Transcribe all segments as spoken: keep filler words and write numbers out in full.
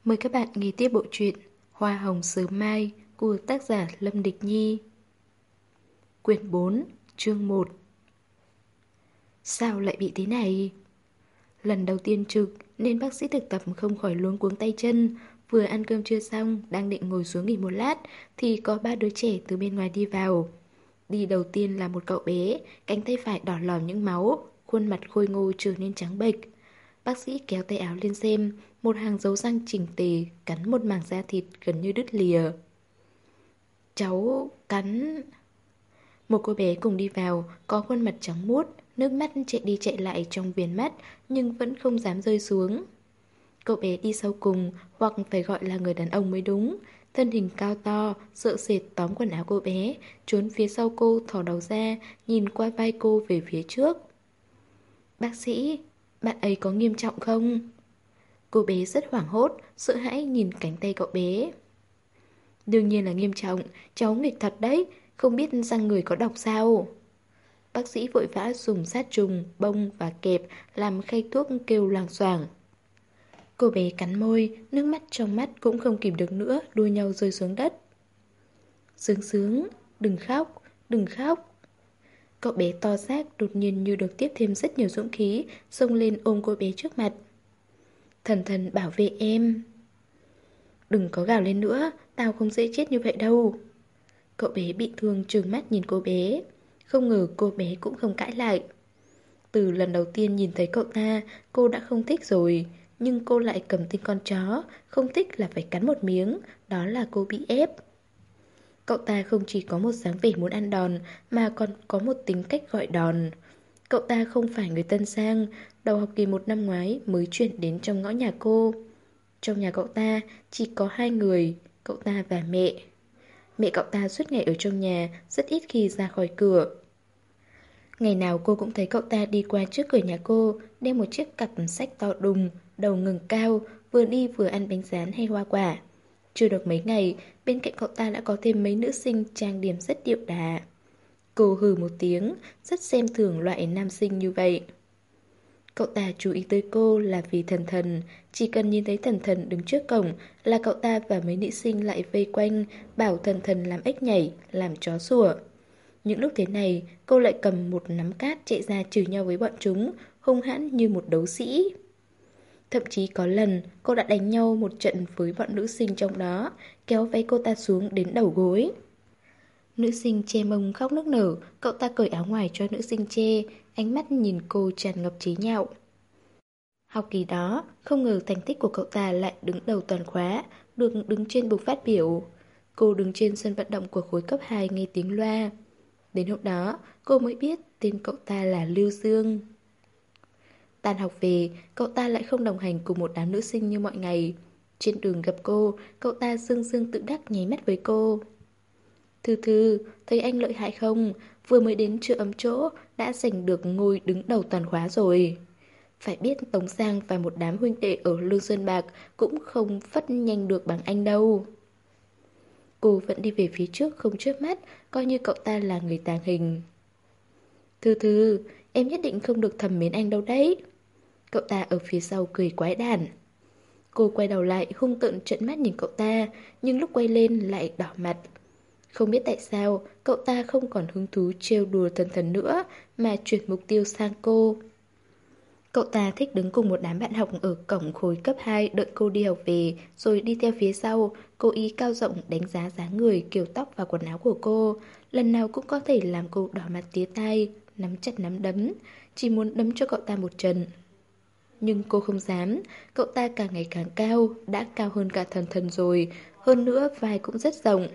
Mời các bạn nghe tiếp bộ truyện Hoa hồng sớm mai của tác giả Lâm Địch Nhi. Quyển bốn, chương một. Sao lại bị thế này? Lần đầu tiên trực nên bác sĩ thực tập không khỏi luống cuống tay chân. Vừa ăn cơm trưa xong, đang định ngồi xuống nghỉ một lát thì có ba đứa trẻ từ bên ngoài đi vào. Đi đầu tiên là một cậu bé, cánh tay phải đỏ lòm những máu, khuôn mặt khôi ngô trở nên trắng bệch. Bác sĩ kéo tay áo lên xem, một hàng dấu răng chỉnh tề, cắn một mảng da thịt gần như đứt lìa. Cháu cắn... Một cô bé cùng đi vào, có khuôn mặt trắng muốt, nước mắt chạy đi chạy lại trong viền mắt, nhưng vẫn không dám rơi xuống. Cậu bé đi sau cùng, hoặc phải gọi là người đàn ông mới đúng. Thân hình cao to, sợ sệt tóm quần áo cô bé, trốn phía sau cô thò đầu ra, nhìn qua vai cô về phía trước. Bác sĩ, bạn ấy có nghiêm trọng không? Cô bé rất hoảng hốt, sợ hãi nhìn cánh tay cậu bé. Đương nhiên là nghiêm trọng, cháu nghịch thật đấy, không biết răng người có độc sao? Bác sĩ vội vã dùng sát trùng, bông và kẹp làm khay thuốc kêu loảng xoảng. Cô bé cắn môi, nước mắt trong mắt cũng không kìm được nữa, đua nhau rơi xuống đất. Sướng sướng, đừng khóc, đừng khóc. Cậu bé to xác đột nhiên như được tiếp thêm rất nhiều dũng khí, xông lên ôm cô bé trước mặt. Thần thần bảo vệ em. Đừng có gào lên nữa, tao không dễ chết như vậy đâu. Cậu bé bị thương trừng mắt nhìn cô bé. Không ngờ cô bé cũng không cãi lại. Từ lần đầu tiên nhìn thấy cậu ta, cô đã không thích rồi. Nhưng cô lại cầm tinh con chó, không thích là phải cắn một miếng. Đó là cô bị ép. Cậu ta không chỉ có một dáng vẻ muốn ăn đòn, mà còn có một tính cách gọi đòn. Cậu ta không phải người tân sang, đầu học kỳ một năm ngoái mới chuyển đến trong ngõ nhà cô. Trong nhà cậu ta chỉ có hai người, cậu ta và mẹ. Mẹ cậu ta suốt ngày ở trong nhà, rất ít khi ra khỏi cửa. Ngày nào cô cũng thấy cậu ta đi qua trước cửa nhà cô, đeo một chiếc cặp sách to đùng, đầu ngừng cao, vừa đi vừa ăn bánh rán hay hoa quả. Chưa được mấy ngày, bên cạnh cậu ta đã có thêm mấy nữ sinh trang điểm rất điệu đà. Cô hừ một tiếng, rất xem thường loại nam sinh như vậy. Cậu ta chú ý tới cô là vì Thần Thần. Chỉ cần nhìn thấy Thần Thần đứng trước cổng là cậu ta và mấy nữ sinh lại vây quanh, bảo Thần Thần làm ếch nhảy, làm chó sủa. Những lúc thế này, cô lại cầm một nắm cát chạy ra chửi nhau với bọn chúng, hung hãn như một đấu sĩ. Thậm chí có lần, cô đã đánh nhau một trận với bọn nữ sinh trong đó, kéo váy cô ta xuống đến đầu gối. Nữ sinh che mông khóc nức nở, cậu ta cởi áo ngoài cho nữ sinh che, ánh mắt nhìn cô tràn ngập trí nhạo. Học kỳ đó, không ngờ thành tích của cậu ta lại đứng đầu toàn khóa, được đứng trên bục phát biểu. Cô đứng trên sân vận động của khối cấp hai nghe tiếng loa. Đến hôm đó, cô mới biết tên cậu ta là Lưu Dương. Tan học về, cậu ta lại không đồng hành cùng một đám nữ sinh như mọi ngày. Trên đường gặp cô, cậu ta dương dương tự đắc nháy mắt với cô. Thư Thư, thấy anh lợi hại không? Vừa mới đến chưa ấm chỗ, đã giành được ngôi đứng đầu toàn khóa rồi. Phải biết Tống Giang và một đám huynh đệ ở Lương Sơn Bạc cũng không phất nhanh được bằng anh đâu. Cô vẫn đi về phía trước không chớp mắt, coi như cậu ta là người tàng hình. Thư Thư, em nhất định không được thầm mến anh đâu đấy. Cậu ta ở phía sau cười quái đản. Cô quay đầu lại hung tợn trợn mắt nhìn cậu ta, nhưng lúc quay lên lại đỏ mặt. Không biết tại sao, cậu ta không còn hứng thú trêu đùa Thần Thần nữa, mà chuyển mục tiêu sang cô. Cậu ta thích đứng cùng một đám bạn học ở cổng khối cấp hai đợi cô đi học về, rồi đi theo phía sau, cố ý cao rộng đánh giá dáng người, kiểu tóc và quần áo của cô. Lần nào cũng có thể làm cô đỏ mặt tía tai, nắm chặt nắm đấm, chỉ muốn đấm cho cậu ta một trận. Nhưng cô không dám, cậu ta càng ngày càng cao, đã cao hơn cả Thần Thần rồi, hơn nữa vai cũng rất rộng.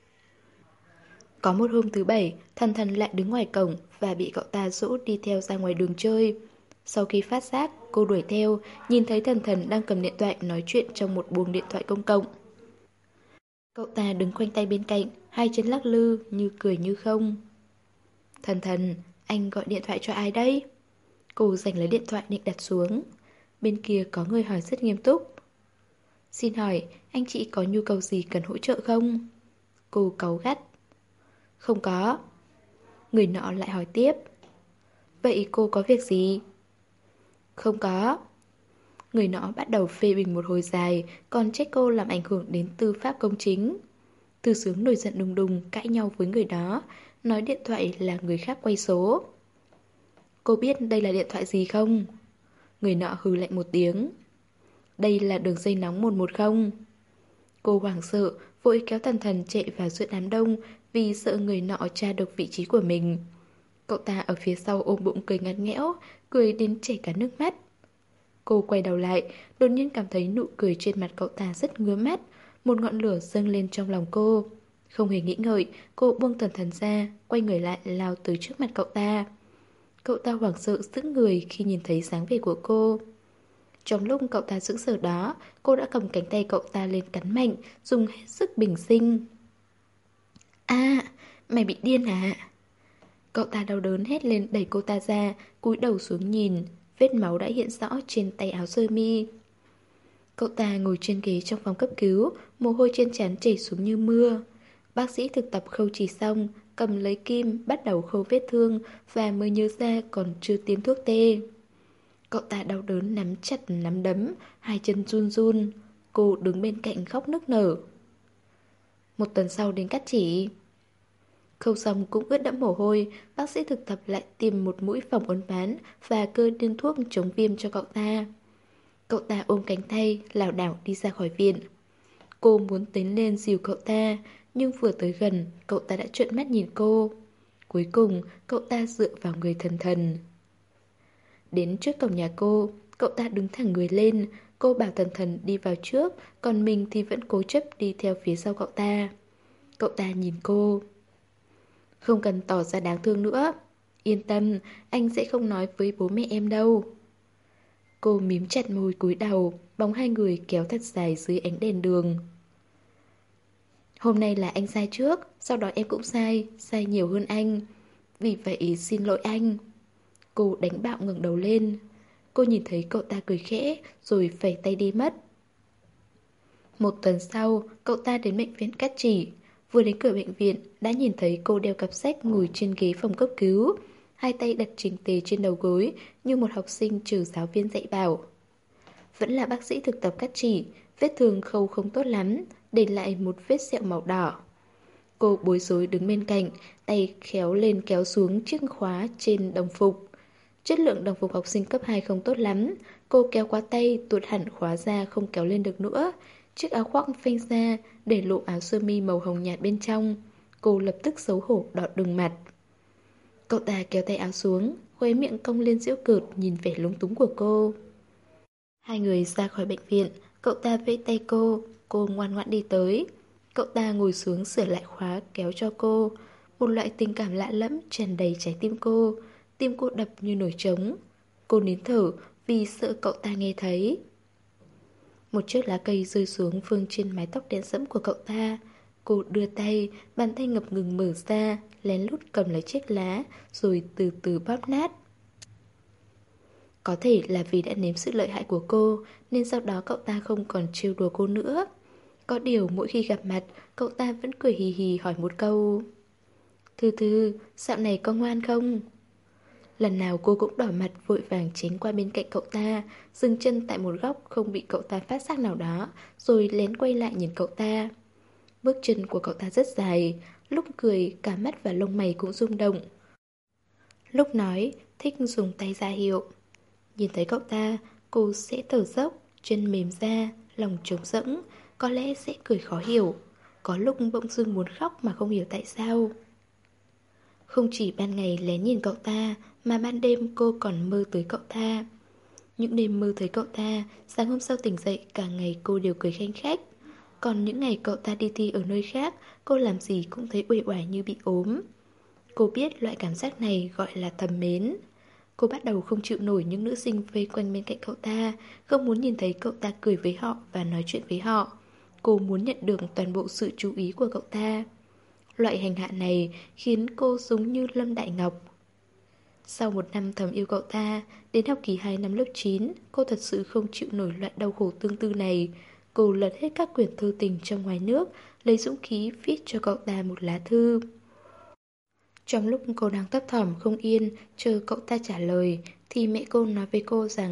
Có một hôm thứ bảy, Thần Thần lại đứng ngoài cổng và bị cậu ta dỗ đi theo ra ngoài đường chơi. Sau khi phát giác, cô đuổi theo, nhìn thấy Thần Thần đang cầm điện thoại nói chuyện trong một buồng điện thoại công cộng. Cậu ta đứng khoanh tay bên cạnh, hai chân lắc lư, như cười như không. Thần Thần, anh gọi điện thoại cho ai đấy? Cô giành lấy điện thoại định đặt xuống. Bên kia có người hỏi rất nghiêm túc. Xin hỏi, anh chị có nhu cầu gì cần hỗ trợ không? Cô cáu gắt. Không có. Người nọ lại hỏi tiếp. Vậy cô có việc gì? Không có. Người nọ bắt đầu phê bình một hồi dài, còn trách cô làm ảnh hưởng đến tư pháp công chính. Thư Sướng nổi giận đùng đùng cãi nhau với người đó, nói điện thoại là người khác quay số. Cô biết đây là điện thoại gì không? Người nọ hừ lạnh một tiếng. Đây là đường dây nóng một một không. Cô hoảng sợ, vội kéo Thần Thần chạy vào giữa đám đông vì sợ người nọ tra được vị trí của mình. Cậu ta ở phía sau ôm bụng cười ngặt nghẽo, cười đến chảy cả nước mắt. Cô quay đầu lại, đột nhiên cảm thấy nụ cười trên mặt cậu ta rất ngứa mắt, một ngọn lửa dâng lên trong lòng cô. Không hề nghĩ ngợi, cô buông Thần Thần ra, quay người lại lao tới trước mặt cậu ta. Cậu ta hoảng sợ sững người khi nhìn thấy dáng vẻ của cô. Trong lúc cậu ta sững sờ đó, cô đã cầm cánh tay cậu ta lên cắn mạnh, dùng hết sức bình sinh. À, mày bị điên à? Cậu ta đau đớn hét lên đẩy cô ta ra, cúi đầu xuống nhìn, vết máu đã hiện rõ trên tay áo sơ mi. Cậu ta ngồi trên ghế trong phòng cấp cứu, mồ hôi trên trán chảy xuống như mưa. Bác sĩ thực tập khâu chỉ xong, cầm lấy kim, bắt đầu khâu vết thương và mới nhớ ra còn chưa tiêm thuốc tê. Cậu ta đau đớn nắm chặt nắm đấm, hai chân run run. Cô đứng bên cạnh khóc nức nở. Một tuần sau đến cắt chỉ. Khâu xong cũng ướt đẫm mồ hôi, bác sĩ thực tập lại tìm một mũi phòng uốn ván và cơ đơn thuốc chống viêm cho cậu ta. Cậu ta ôm cánh tay, lảo đảo đi ra khỏi viện. Cô muốn tiến lên dìu cậu ta, nhưng vừa tới gần, cậu ta đã trợn mắt nhìn cô. Cuối cùng, cậu ta dựa vào người Thần Thần. Đến trước cổng nhà cô, cậu ta đứng thẳng người lên. Cô bảo Thần Thần đi vào trước, còn mình thì vẫn cố chấp đi theo phía sau cậu ta. Cậu ta nhìn cô. Không cần tỏ ra đáng thương nữa. Yên tâm, anh sẽ không nói với bố mẹ em đâu. Cô mím chặt môi cúi đầu, bóng hai người kéo thật dài dưới ánh đèn đường. Hôm nay là anh sai trước, sau đó em cũng sai, sai nhiều hơn anh. Vì vậy xin lỗi anh. Cô đánh bạo ngẩng đầu lên. Cô nhìn thấy cậu ta cười khẽ, rồi phẩy tay đi mất. Một tuần sau, cậu ta đến bệnh viện Cát Chỉ. Vừa đến cửa bệnh viện, đã nhìn thấy cô đeo cặp sách ngồi trên ghế phòng cấp cứu. Hai tay đặt chỉnh tề trên đầu gối, như một học sinh chờ giáo viên dạy bảo. Vẫn là bác sĩ thực tập Cát Chỉ, vết thương khâu không tốt lắm, để lại một vết sẹo màu đỏ. Cô bối rối đứng bên cạnh, tay khéo lên kéo xuống chiếc khóa trên đồng phục. Chất lượng đồng phục học sinh cấp hai không tốt lắm. Cô kéo quá tay, tuột hẳn khóa ra không kéo lên được nữa. Chiếc áo khoác phanh ra, để lộ áo sơ mi màu hồng nhạt bên trong. Cô lập tức xấu hổ đỏ bừng mặt. Cậu ta kéo tay áo xuống, khóe miệng cong lên giễu cợt nhìn vẻ lúng túng của cô. Hai người ra khỏi bệnh viện, cậu ta vẫy tay cô, cô ngoan ngoãn đi tới. Cậu ta ngồi xuống sửa lại khóa kéo cho cô. Một loại tình cảm lạ lẫm tràn đầy trái tim cô. Tim cô đập như nổi trống. Cô nín thở vì sợ cậu ta nghe thấy. Một chiếc lá cây rơi xuống vương trên mái tóc đen sẫm của cậu ta. Cô đưa tay, bàn tay ngập ngừng mở ra, lén lút cầm lấy chiếc lá, rồi từ từ bóp nát. Có thể là vì đã nếm sự lợi hại của cô, nên sau đó cậu ta không còn trêu đùa cô nữa. Có điều mỗi khi gặp mặt, cậu ta vẫn cười hì hì hỏi một câu. Thư Thư, dạo này có ngoan không? Lần nào cô cũng đỏ mặt vội vàng tránh qua bên cạnh cậu ta, dừng chân tại một góc không bị cậu ta phát giác nào đó, rồi lén quay lại nhìn cậu ta. Bước chân của cậu ta rất dài, lúc cười cả mắt và lông mày cũng rung động. Lúc nói, thích dùng tay ra hiệu. Nhìn thấy cậu ta, cô sẽ thở dốc, chân mềm ra, lòng trống rỗng, có lẽ sẽ cười khó hiểu. Có lúc bỗng dưng muốn khóc mà không hiểu tại sao. Không chỉ ban ngày lén nhìn cậu ta, mà ban đêm cô còn mơ tới cậu ta. Những đêm mơ thấy cậu ta, sáng hôm sau tỉnh dậy cả ngày cô đều cười khanh khách. Còn những ngày cậu ta đi thi ở nơi khác, cô làm gì cũng thấy uể oải như bị ốm. Cô biết loại cảm giác này gọi là thầm mến. Cô bắt đầu không chịu nổi những nữ sinh vây quanh bên cạnh cậu ta, không muốn nhìn thấy cậu ta cười với họ và nói chuyện với họ. Cô muốn nhận được toàn bộ sự chú ý của cậu ta. Loại hành hạ này khiến cô giống như Lâm Đại Ngọc. Sau một năm thầm yêu cậu ta, đến học kỳ hai năm lớp chín, cô thật sự không chịu nổi loại đau khổ tương tư này. Cô lật hết các quyển thư tình trong ngoài nước, lấy dũng khí viết cho cậu ta một lá thư. Trong lúc cô đang thấp thỏm không yên, chờ cậu ta trả lời, thì mẹ cô nói với cô rằng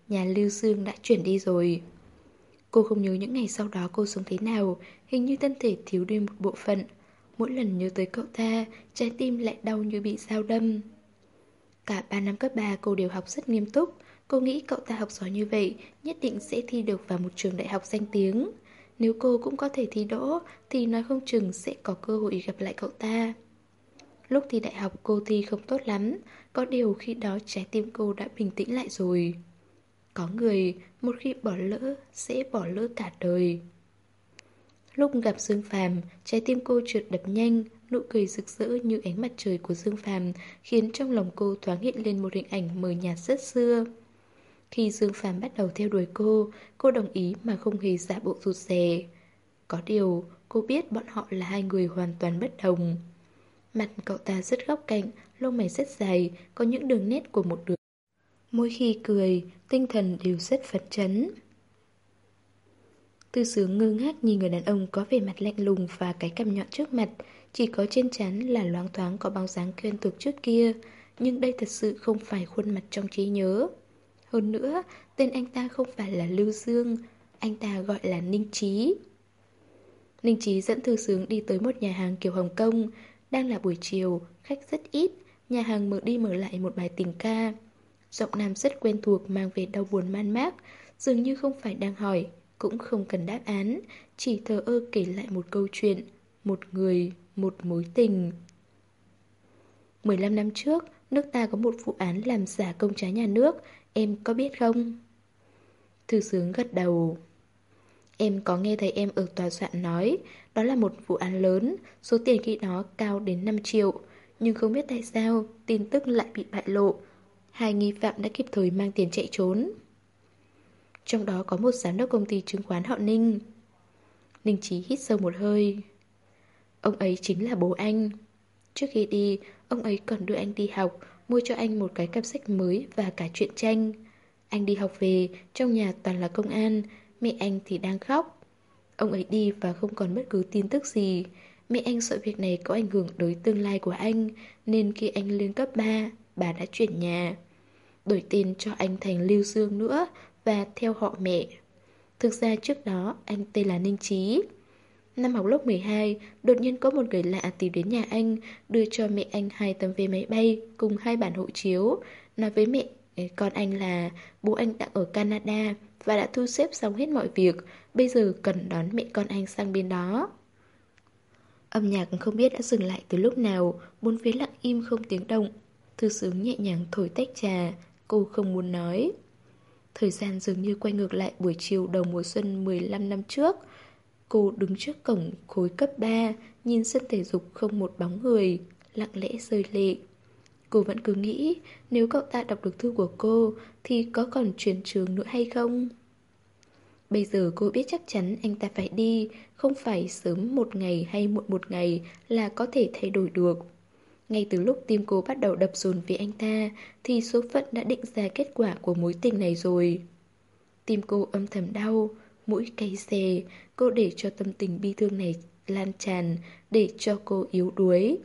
nhà Lưu Dương đã chuyển đi rồi. Cô không nhớ những ngày sau đó cô sống thế nào, hình như thân thể thiếu đi một bộ phận. Mỗi lần nhớ tới cậu ta, trái tim lại đau như bị dao đâm. Cả ba năm cấp ba cô đều học rất nghiêm túc. Cô nghĩ cậu ta học giỏi như vậy, nhất định sẽ thi được vào một trường đại học danh tiếng. Nếu cô cũng có thể thi đỗ, thì nói không chừng sẽ có cơ hội gặp lại cậu ta. Lúc thi đại học cô thi không tốt lắm, có điều khi đó trái tim cô đã bình tĩnh lại rồi. Có người, một khi bỏ lỡ, sẽ bỏ lỡ cả đời. Lúc gặp Dương Phàm, trái tim cô trượt đập nhanh, nụ cười rực rỡ như ánh mặt trời của Dương Phàm khiến trong lòng cô thoáng hiện lên một hình ảnh mờ nhạt rất xưa. Khi Dương Phàm bắt đầu theo đuổi cô, cô đồng ý mà không hề giả bộ rụt rè. Có điều, cô biết bọn họ là hai người hoàn toàn bất đồng. Mặt cậu ta rất góc cạnh, lông mày rất dài, có những đường nét của một đứa. Mỗi khi cười, tinh thần đều rất phấn chấn. Tư Sướng ngơ ngác nhìn người đàn ông có vẻ mặt lạnh lùng và cái cằm nhọn trước mặt, chỉ có trên trán là loáng thoáng có bóng dáng quen thuộc trước kia, nhưng đây thật sự không phải khuôn mặt trong trí nhớ. Hơn nữa, tên anh ta không phải là Lưu Dương, anh ta gọi là Ninh Chí. Ninh Chí dẫn Tư Sướng đi tới một nhà hàng kiểu Hồng Kông, đang là buổi chiều, khách rất ít, nhà hàng mở đi mở lại một bài tình ca. Giọng nam rất quen thuộc mang về đau buồn man mác, dường như không phải đang hỏi, cũng không cần đáp án, chỉ thờ ơ kể lại một câu chuyện, một người, một mối tình. mười lăm năm trước, nước ta có một vụ án làm giả công trái nhà nước, em có biết không? Thư Sướng gật đầu. Em có nghe thấy em ở tòa soạn nói, đó là một vụ án lớn, số tiền khi đó cao đến năm triệu, nhưng không biết tại sao tin tức lại bị bại lộ. Hai nghi phạm đã kịp thời mang tiền chạy trốn. Trong đó có một giám đốc công ty chứng khoán họ Ninh. Ninh Chí hít sâu một hơi. Ông ấy chính là bố anh. Trước khi đi, ông ấy còn đưa anh đi học, mua cho anh một cái cặp sách mới và cả truyện tranh. Anh đi học về, trong nhà toàn là công an, mẹ anh thì đang khóc. Ông ấy đi và không còn bất cứ tin tức gì. Mẹ anh sợ việc này có ảnh hưởng tới tương lai của anh, nên khi anh lên cấp ba, bà đã chuyển nhà. Đổi tên cho anh thành Lưu Dương nữa và theo họ mẹ. Thực ra trước đó anh tên là Ninh Chí. Năm học lớp mười hai, đột nhiên có một người lạ tìm đến nhà anh, đưa cho mẹ anh hai tấm vé máy bay cùng hai bản hộ chiếu, nói với mẹ con anh là bố anh đang ở Canada và đã thu xếp xong hết mọi việc, bây giờ cần đón mẹ con anh sang bên đó. Âm nhạc không biết đã dừng lại từ lúc nào, bốn phía lặng im không tiếng động. Thư Sướng nhẹ nhàng thổi tách trà, cô không muốn nói. Thời gian dường như quay ngược lại buổi chiều đầu mùa xuân mười lăm năm trước. Cô đứng trước cổng khối cấp ba, nhìn sân thể dục không một bóng người, lặng lẽ rơi lệ. Cô vẫn cứ nghĩ, nếu cậu ta đọc được thư của cô, thì có còn chuyển trường nữa hay không? Bây giờ cô biết chắc chắn anh ta phải đi, không phải sớm một ngày hay muộn một ngày là có thể thay đổi được. Ngay từ lúc tim cô bắt đầu đập dồn về anh ta, thì số phận đã định ra kết quả của mối tình này rồi. Tim cô âm thầm đau, mũi cay xè, cô để cho tâm tình bi thương này lan tràn, để cho cô yếu đuối.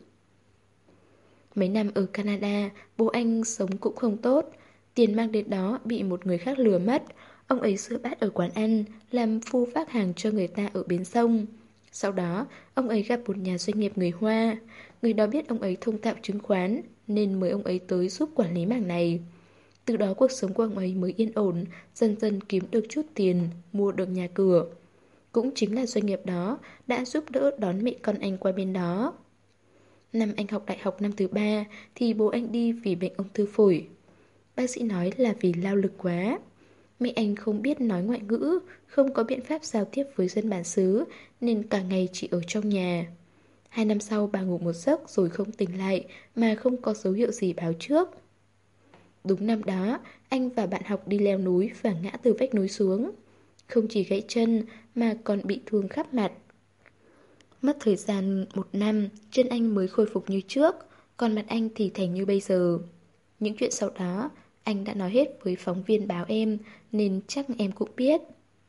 Mấy năm ở Canada, bố anh sống cũng không tốt. Tiền mang đến đó bị một người khác lừa mất. Ông ấy sửa bát ở quán ăn, làm phu vác hàng cho người ta ở bến sông. Sau đó, ông ấy gặp một nhà doanh nghiệp người Hoa. Người đó biết ông ấy thông thạo chứng khoán, nên mời ông ấy tới giúp quản lý mảng này. Từ đó cuộc sống của ông ấy mới yên ổn, dần dần kiếm được chút tiền, mua được nhà cửa. Cũng chính là doanh nghiệp đó đã giúp đỡ đón mẹ con anh qua bên đó. Năm anh học đại học năm thứ ba thì bố anh đi vì bệnh ung thư phổi. Bác sĩ nói là vì lao lực quá. Mẹ anh không biết nói ngoại ngữ, không có biện pháp giao tiếp với dân bản xứ, nên cả ngày chỉ ở trong nhà. Hai năm sau bà ngủ một giấc rồi không tỉnh lại mà không có dấu hiệu gì báo trước. Đúng năm đó, anh và bạn học đi leo núi và ngã từ vách núi xuống. Không chỉ gãy chân mà còn bị thương khắp mặt. Mất thời gian một năm, chân anh mới khôi phục như trước, còn mặt anh thì thành như bây giờ. Những chuyện sau đó, anh đã nói hết với phóng viên báo em, nên chắc em cũng biết.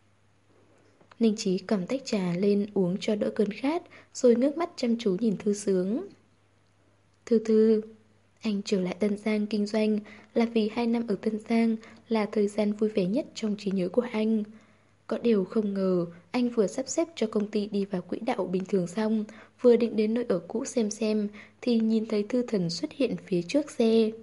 Ninh Chí cầm tách trà lên uống cho đỡ cơn khát, rồi ngước mắt chăm chú nhìn Thư Sướng. Thư Thư, Anh trở lại Tân Giang kinh doanh là vì hai năm ở Tân Giang là thời gian vui vẻ nhất trong trí nhớ của anh. Có điều không ngờ, anh vừa sắp xếp cho công ty đi vào quỹ đạo bình thường xong, vừa định đến nơi ở cũ xem xem, thì nhìn thấy Thư Thần xuất hiện phía trước xe.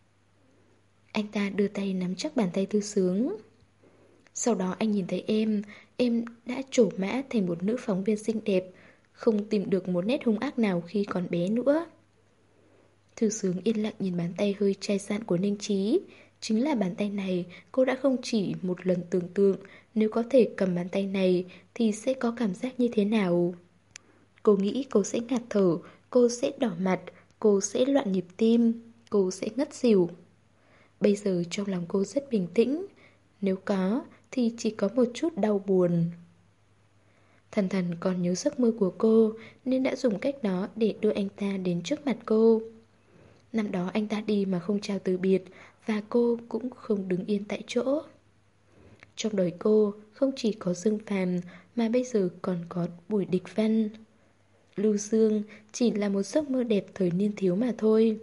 Anh ta đưa tay nắm chắc bàn tay Thư Sướng. Sau đó anh nhìn thấy em, em đã trổ mã thành một nữ phóng viên xinh đẹp, không tìm được một nét hung ác nào khi còn bé nữa. Thư Sướng yên lặng nhìn bàn tay hơi chai sạn của Ninh Trí. Chính là bàn tay này, cô đã không chỉ một lần tưởng tượng nếu có thể cầm bàn tay này thì sẽ có cảm giác như thế nào. Cô nghĩ cô sẽ ngạt thở, cô sẽ đỏ mặt, cô sẽ loạn nhịp tim, cô sẽ ngất xỉu. Bây giờ trong lòng cô rất bình tĩnh. Nếu có thì chỉ có một chút đau buồn. Thần Thần còn nhớ giấc mơ của cô nên đã dùng cách đó để đưa anh ta đến trước mặt cô. Năm đó anh ta đi mà không chào từ biệt, và cô cũng không đứng yên tại chỗ. Trong đời cô không chỉ có Dương Phàm mà bây giờ còn có Bùi Địch Văn. Lưu Dương chỉ là một giấc mơ đẹp thời niên thiếu mà thôi.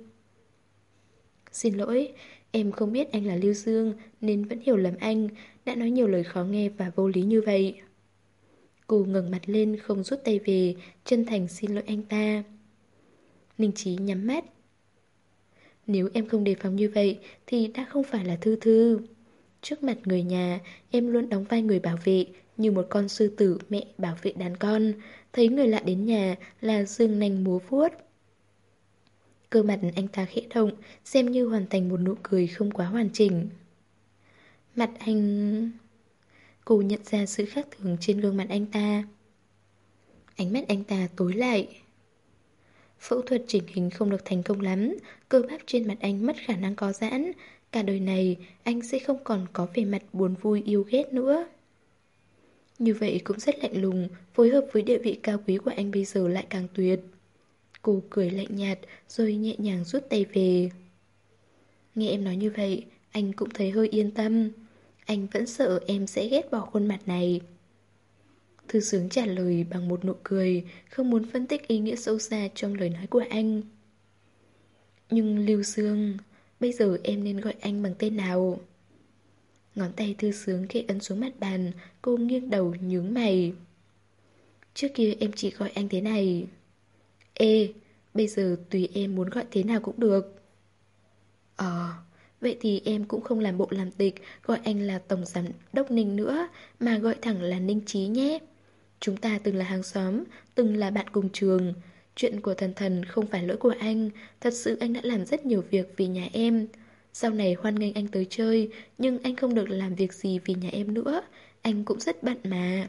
Xin lỗi, em không biết anh là Lưu Dương nên vẫn hiểu lầm anh, đã nói nhiều lời khó nghe và vô lý như vậy. Cô ngẩng mặt lên không rút tay về, chân thành xin lỗi anh ta. Ninh Trí nhắm mắt. Nếu em không đề phòng như vậy thì đã không phải là Thư Thư. Trước mặt người nhà, em luôn đóng vai người bảo vệ, như một con sư tử mẹ bảo vệ đàn con. Thấy người lạ đến nhà là giương nanh múa vuốt. Cơ mặt anh ta khẽ động, xem như hoàn thành một nụ cười không quá hoàn chỉnh. Mặt anh... Cô nhận ra sự khác thường trên gương mặt anh ta. Ánh mắt anh ta tối lại. Phẫu thuật chỉnh hình không được thành công lắm, cơ bắp trên mặt anh mất khả năng co giãn. Cả đời này anh sẽ không còn có vẻ mặt buồn vui yêu ghét nữa. Như vậy cũng rất lạnh lùng, phối hợp với địa vị cao quý của anh bây giờ lại càng tuyệt. Cô cười lạnh nhạt rồi nhẹ nhàng rút tay về. Nghe em nói như vậy, anh cũng thấy hơi yên tâm. Anh vẫn sợ em sẽ ghét bỏ khuôn mặt này. Thư Sướng trả lời bằng một nụ cười, không muốn phân tích ý nghĩa sâu xa trong lời nói của anh. Nhưng Lưu Dương, bây giờ em nên gọi anh bằng tên nào? Ngón tay Thư Sướng khẽ ấn xuống mặt bàn, cô nghiêng đầu nhướng mày. Trước kia em chỉ gọi anh thế này. Ê, bây giờ tùy em muốn gọi thế nào cũng được. Ờ, vậy thì em cũng không làm bộ làm tịch gọi anh là Tổng Giám Đốc Ninh nữa, mà gọi thẳng là Ninh Trí nhé. Chúng ta từng là hàng xóm, từng là bạn cùng trường. Chuyện của Thần Thần không phải lỗi của anh, thật sự anh đã làm rất nhiều việc vì nhà em. Sau này hoan nghênh anh tới chơi, nhưng anh không được làm việc gì vì nhà em nữa. Anh cũng rất bận mà.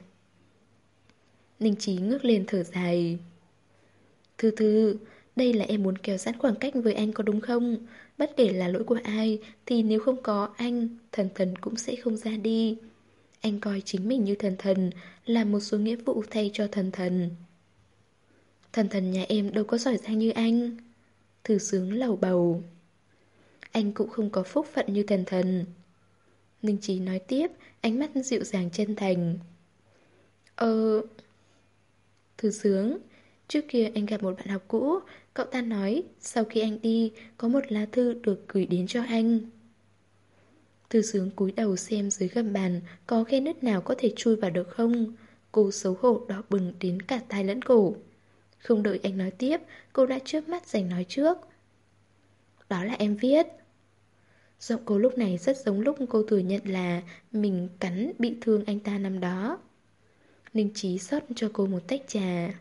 Ninh Trí ngước lên thở dài. Thư Thư, đây là em muốn kéo giãn khoảng cách với anh có đúng không? Bất kể là lỗi của ai, thì nếu không có anh, Thần Thần cũng sẽ không ra đi. Anh coi chính mình như Thần Thần, làm một số nghĩa vụ thay cho Thần Thần. Thần Thần nhà em đâu có giỏi giang như anh. Thư Sướng lầu bầu. Anh cũng không có phúc phận như Thần Thần. Ninh Trí nói tiếp, ánh mắt dịu dàng chân thành. Ờ... Thư Sướng, trước kia anh gặp một bạn học cũ, cậu ta nói sau khi anh đi có một lá thư được gửi đến cho anh. Thư Sướng cúi đầu xem dưới gầm bàn có khe nứt nào có thể chui vào được không. Cô xấu hổ đỏ bừng đến cả tai lẫn cổ. Không đợi anh nói tiếp, cô đã chớp mắt giành nói trước. Đó là em viết. Giọng cô lúc này rất giống lúc cô thừa nhận là mình cắn bị thương anh ta năm đó. Ninh Trí rót cho cô một tách trà.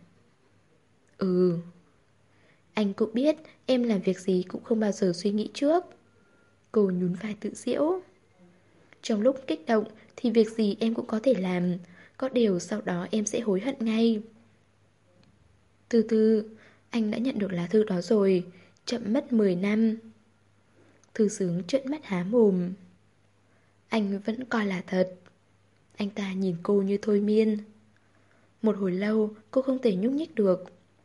Ừ. Anh cũng biết em làm việc gì cũng không bao giờ suy nghĩ trước. Cô nhún vai tự giễu. Trong lúc kích động thì việc gì em cũng có thể làm. Có điều sau đó em sẽ hối hận ngay. Từ từ, anh đã nhận được lá thư đó rồi. Chậm mất mười năm. Thư Sướng trợn mắt há mồm. Anh vẫn coi là thật. Anh ta nhìn cô như thôi miên. Một hồi lâu cô không thể nhúc nhích được.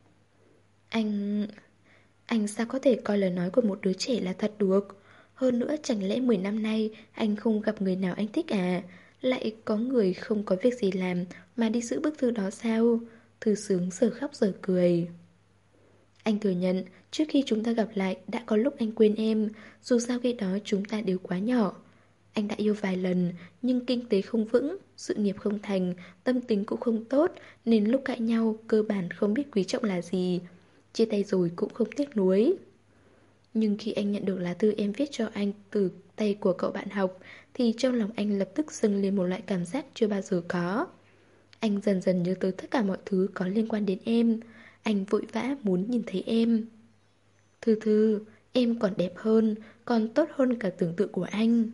Anh... Anh sao có thể coi lời nói của một đứa trẻ là thật được? Hơn nữa chẳng lẽ mười năm nay anh không gặp người nào anh thích à? Lại có người không có việc gì làm mà đi giữ bức thư đó sao? Thư Sướng giờ khóc giờ cười. Anh thừa nhận, trước khi chúng ta gặp lại đã có lúc anh quên em, dù sao khi đó chúng ta đều quá nhỏ. Anh đã yêu vài lần, nhưng kinh tế không vững, sự nghiệp không thành, tâm tính cũng không tốt, nên lúc cãi nhau cơ bản không biết quý trọng là gì. Chia tay rồi cũng không tiếc nuối. Nhưng khi anh nhận được lá thư em viết cho anh từ tay của cậu bạn học, thì trong lòng anh lập tức dâng lên một loại cảm giác chưa bao giờ có. Anh dần dần nhớ tới tất cả mọi thứ có liên quan đến em. Anh vội vã muốn nhìn thấy em. Thư Thư, em còn đẹp hơn, còn tốt hơn cả tưởng tượng của anh.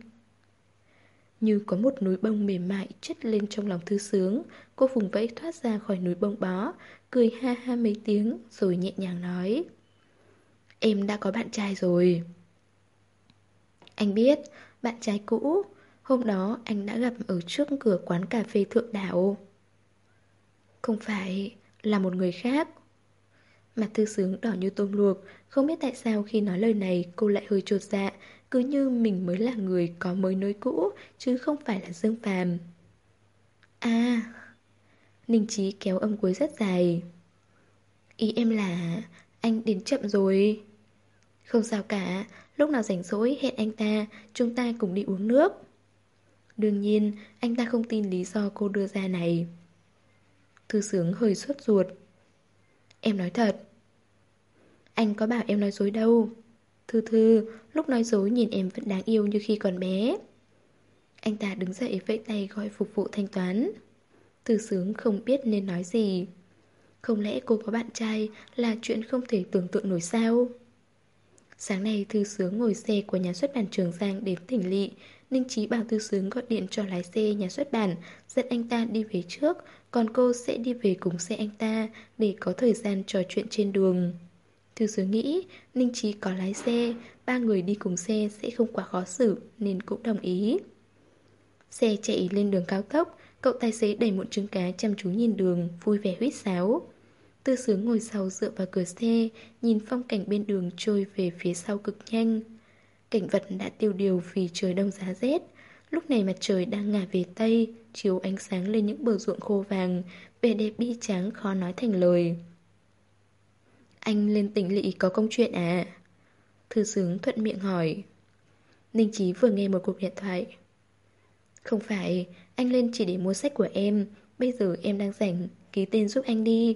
Như có một núi bông mềm mại chất lên trong lòng Thư Sướng. Cô vùng vẫy thoát ra khỏi núi bông bó, cười ha ha mấy tiếng rồi nhẹ nhàng nói: Em đã có bạn trai rồi. Anh biết, bạn trai cũ. Hôm đó anh đã gặp ở trước cửa quán cà phê Thượng Đảo. Không phải, là một người khác. Mặt Thư Sướng đỏ như tôm luộc. Không biết tại sao khi nói lời này cô lại hơi chột dạ, cứ như mình mới là người có mới nối cũ, chứ không phải là Dương Phàm. À, Ninh Chí kéo âm cuối rất dài. Ý em là anh đến chậm rồi. Không sao cả, lúc nào rảnh rỗi hẹn anh ta, chúng ta cùng đi uống nước. Đương nhiên, anh ta không tin lý do cô đưa ra này. Thư Sướng hơi sốt ruột. Em nói thật. Anh có bảo em nói dối đâu. Thư Thư, lúc nói dối nhìn em vẫn đáng yêu như khi còn bé. Anh ta đứng dậy vẫy tay gọi phục vụ thanh toán. Thư Sướng không biết nên nói gì. Không lẽ cô có bạn trai là chuyện không thể tưởng tượng nổi sao? Sáng nay Thư Sướng ngồi xe của nhà xuất bản Trường Giang đến tỉnh lỵ. Ninh Chí bảo Thư Sướng gọi điện cho lái xe nhà xuất bản, dẫn anh ta đi về trước, còn cô sẽ đi về cùng xe anh ta để có thời gian trò chuyện trên đường. Thư Sướng nghĩ Ninh Chí có lái xe, ba người đi cùng xe sẽ không quá khó xử nên cũng đồng ý. Xe chạy lên đường cao tốc, cậu tài xế đẩy muỗng trứng cá chăm chú nhìn đường, vui vẻ huýt sáo. Thư Sướng ngồi sau dựa vào cửa xe, nhìn phong cảnh bên đường trôi về phía sau cực nhanh. Cảnh vật đã tiêu điều vì trời đông giá rét. Lúc này mặt trời đang ngả về Tây, chiếu ánh sáng lên những bờ ruộng khô vàng, vẻ đẹp bi tráng khó nói thành lời. Anh lên tỉnh lỵ có công chuyện à? Thư Sướng thuận miệng hỏi. Ninh Chí vừa nghe một cuộc điện thoại. Không phải, anh lên chỉ để mua sách của em. Bây giờ em đang rảnh, ký tên giúp anh đi.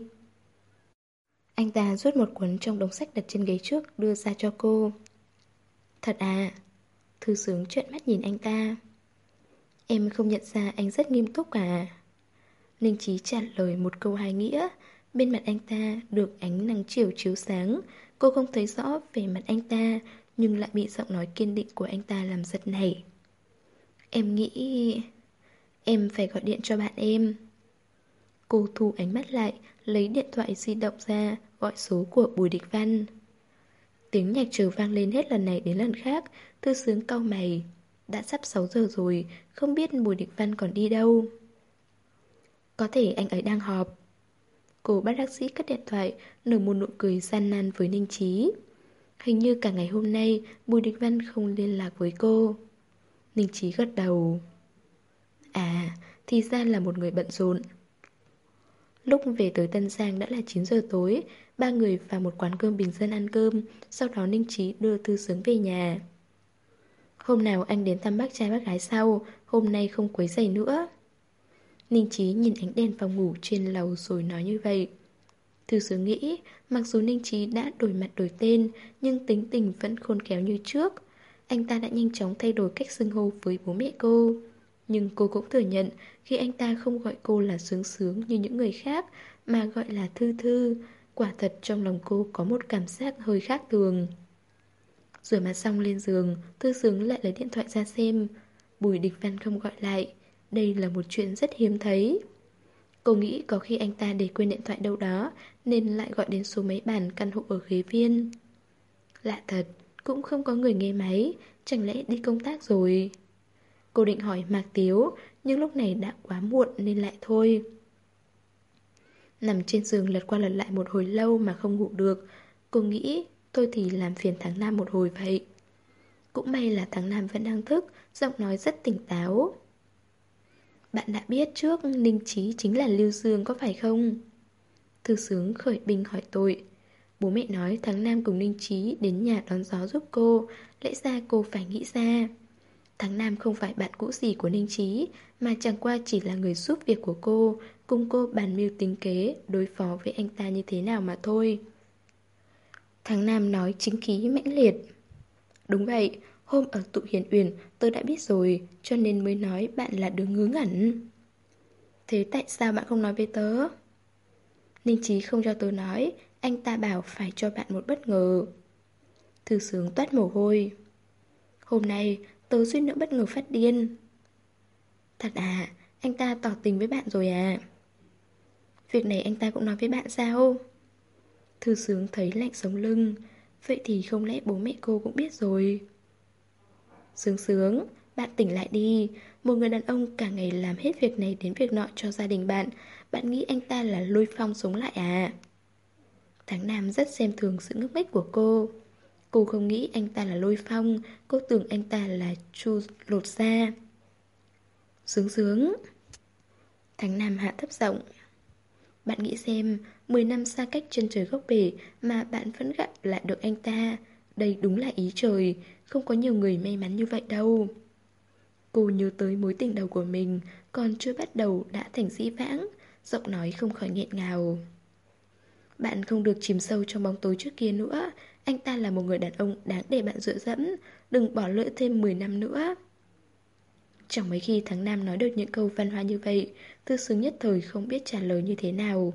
Anh ta rút một cuốn trong đống sách đặt trên ghế trước đưa ra cho cô. Thật à? Thư Sướng trợn mắt nhìn anh ta. Em không nhận ra anh rất nghiêm túc à? Ninh Chí trả lời một câu hai nghĩa. Bên mặt anh ta được ánh nắng chiều chiếu sáng. Cô không thấy rõ về mặt anh ta, nhưng lại bị giọng nói kiên định của anh ta làm giật nảy. Em nghĩ... Em phải gọi điện cho bạn em. Cô thu ánh mắt lại, lấy điện thoại di động ra, gọi số của Bùi Địch Văn. Tiếng nhạc trừ vang lên hết lần này đến lần khác. Thư Sướng cau mày. Đã sắp sáu giờ rồi, không biết Bùi Địch Văn còn đi đâu. Có thể anh ấy đang họp. Cô bắt bác sĩ cất điện thoại, nở một nụ cười gian nan với Ninh Chí. Hình như cả ngày hôm nay Bùi Địch Văn không liên lạc với cô. Ninh Chí gật đầu. À, thì ra là một người bận rộn. Lúc về tới Tân Giang đã là chín giờ tối. Ba người vào một quán cơm bình dân ăn cơm. Sau đó Ninh Chí đưa Thư Sướng về nhà. Hôm nào anh đến thăm bác trai bác gái sau, hôm nay không quấy rầy nữa. Ninh Chí nhìn ánh đèn phòng ngủ trên lầu rồi nói như vậy. Thư Sướng nghĩ, mặc dù Ninh Chí đã đổi mặt đổi tên, nhưng tính tình vẫn khôn khéo như trước. Anh ta đã nhanh chóng thay đổi cách xưng hô với bố mẹ cô. Nhưng cô cũng thừa nhận, khi anh ta không gọi cô là Sướng Sướng như những người khác, mà gọi là Thư Thư, quả thật trong lòng cô có một cảm giác hơi khác thường. Rửa mặt xong lên giường, Thư Sướng lại lấy điện thoại ra xem. Bùi Địch Văn không gọi lại. Đây là một chuyện rất hiếm thấy. Cô nghĩ có khi anh ta để quên điện thoại đâu đó, nên lại gọi đến số máy bàn căn hộ ở Khế Viên. Lạ thật, cũng không có người nghe máy. Chẳng lẽ đi công tác rồi? Cô định hỏi Mạc Tiếu, nhưng lúc này đã quá muộn nên lại thôi. Nằm trên giường lật qua lật lại một hồi lâu mà không ngủ được. Cô nghĩ tôi thì làm phiền tháng Nam một hồi vậy. Cũng may là tháng Nam vẫn đang thức, giọng nói rất tỉnh táo. Bạn đã biết trước Ninh Chí chính là Lưu Dương có phải không? Thư Sướng khởi binh hỏi tội. Bố mẹ nói tháng Nam cùng Ninh Chí đến nhà đón gió giúp cô, lẽ ra cô phải nghĩ ra. Tháng Nam không phải bạn cũ gì của Ninh Chí, mà chẳng qua chỉ là người giúp việc của cô, cùng cô bàn mưu tính kế, đối phó với anh ta như thế nào mà thôi. Tháng Nam nói chính khí mãnh liệt. Đúng vậy, hôm ở tụ Hiền Uyển tôi đã biết rồi, cho nên mới nói bạn là đứa ngớ ngẩn. Thế tại sao bạn không nói với tớ? Ninh Chí không cho tớ nói, anh ta bảo phải cho bạn một bất ngờ. Thư Sướng toát mồ hôi. Hôm nay tớ suýt nữa bất ngờ phát điên. Thật à, anh ta tỏ tình với bạn rồi à? Việc này anh ta cũng nói với bạn sao? Thư Sướng thấy lạnh sống lưng. Vậy thì không lẽ bố mẹ cô cũng biết rồi? Sướng Sướng, bạn tỉnh lại đi. Một người đàn ông cả ngày làm hết việc này đến việc nọ cho gia đình bạn. Bạn nghĩ anh ta là Lôi Phong sống lại à? Tháng Nam rất xem thường sự ngốc nghếch của cô. Cô không nghĩ anh ta là Lôi Phong, cô tưởng anh ta là Chu Lột Da. Sướng Sướng. Tháng Nam hạ thấp giọng. Bạn nghĩ xem, mười năm xa cách chân trời góc bể mà bạn vẫn gặp lại được anh ta. Đây đúng là ý trời, không có nhiều người may mắn như vậy đâu. Cô nhớ tới mối tình đầu của mình, còn chưa bắt đầu đã thành dĩ vãng, giọng nói không khỏi nghẹn ngào. Bạn không được chìm sâu trong bóng tối trước kia nữa, anh ta là một người đàn ông đáng để bạn dựa dẫm, đừng bỏ lỡ thêm mười năm nữa. Chẳng mấy khi tháng Nam nói được những câu văn hoa như vậy, Thư Sướng nhất thời không biết trả lời như thế nào.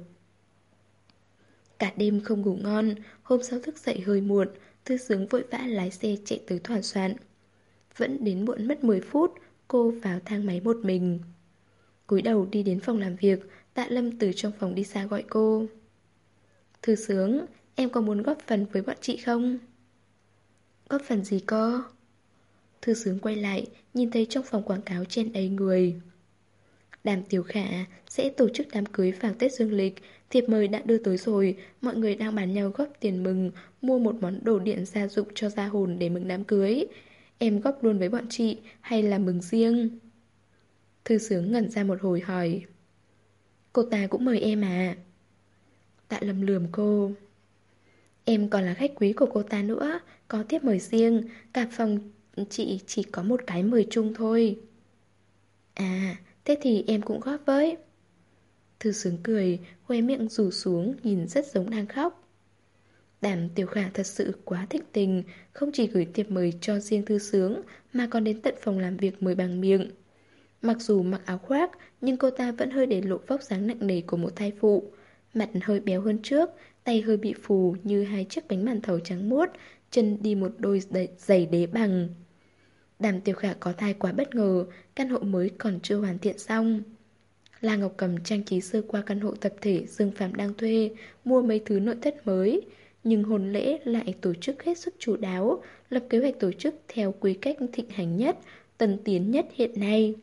Cả đêm không ngủ ngon, hôm sau thức dậy hơi muộn, Thư Sướng vội vã lái xe chạy tới thỏa soạn. Vẫn đến muộn mất mười phút, cô vào thang máy một mình. Cúi đầu đi đến phòng làm việc, Tạ Lâm từ trong phòng đi ra gọi cô. Thư Sướng, em có muốn góp phần với bọn chị không? Góp phần gì cơ? Thư Sướng quay lại, nhìn thấy trong phòng quảng cáo chen đầy người. Đàm Tiểu Khả sẽ tổ chức đám cưới vào Tết dương lịch. Thiệp mời đã đưa tới rồi, mọi người đang bàn nhau góp tiền mừng, mua một món đồ điện gia dụng cho gia hồn để mừng đám cưới. Em góp luôn với bọn chị hay là mừng riêng? Thư Sướng ngẩn ra một hồi hỏi. Cô ta cũng mời em à? Tạ Lâm lườm cô. Em còn là khách quý của cô ta nữa, có thiếp mời riêng, cả phòng chị chỉ có một cái mời chung thôi. À, thế thì em cũng góp với. Thư Sướng cười, khóe miệng rủ xuống, nhìn rất giống đang khóc. Đàm Tiểu Khả thật sự quá thịnh tình, không chỉ gửi thiệp mời cho riêng Thư Sướng, mà còn đến tận phòng làm việc mời bằng miệng. Mặc dù mặc áo khoác, nhưng cô ta vẫn hơi để lộ vóc dáng nặng nề của một thai phụ. Mặt hơi béo hơn trước, tay hơi bị phù như hai chiếc bánh màn thầu trắng muốt, chân đi một đôi giày đế bằng. Đàm Tiểu Khả có thai quá bất ngờ, căn hộ mới còn chưa hoàn thiện xong. La Ngọc Cầm trang trí sơ qua căn hộ tập thể Dương Phạm đang thuê, mua mấy thứ nội thất mới. Nhưng hôn lễ lại tổ chức hết sức chu đáo, lập kế hoạch tổ chức theo quy cách thịnh hành nhất, tân tiến nhất hiện nay.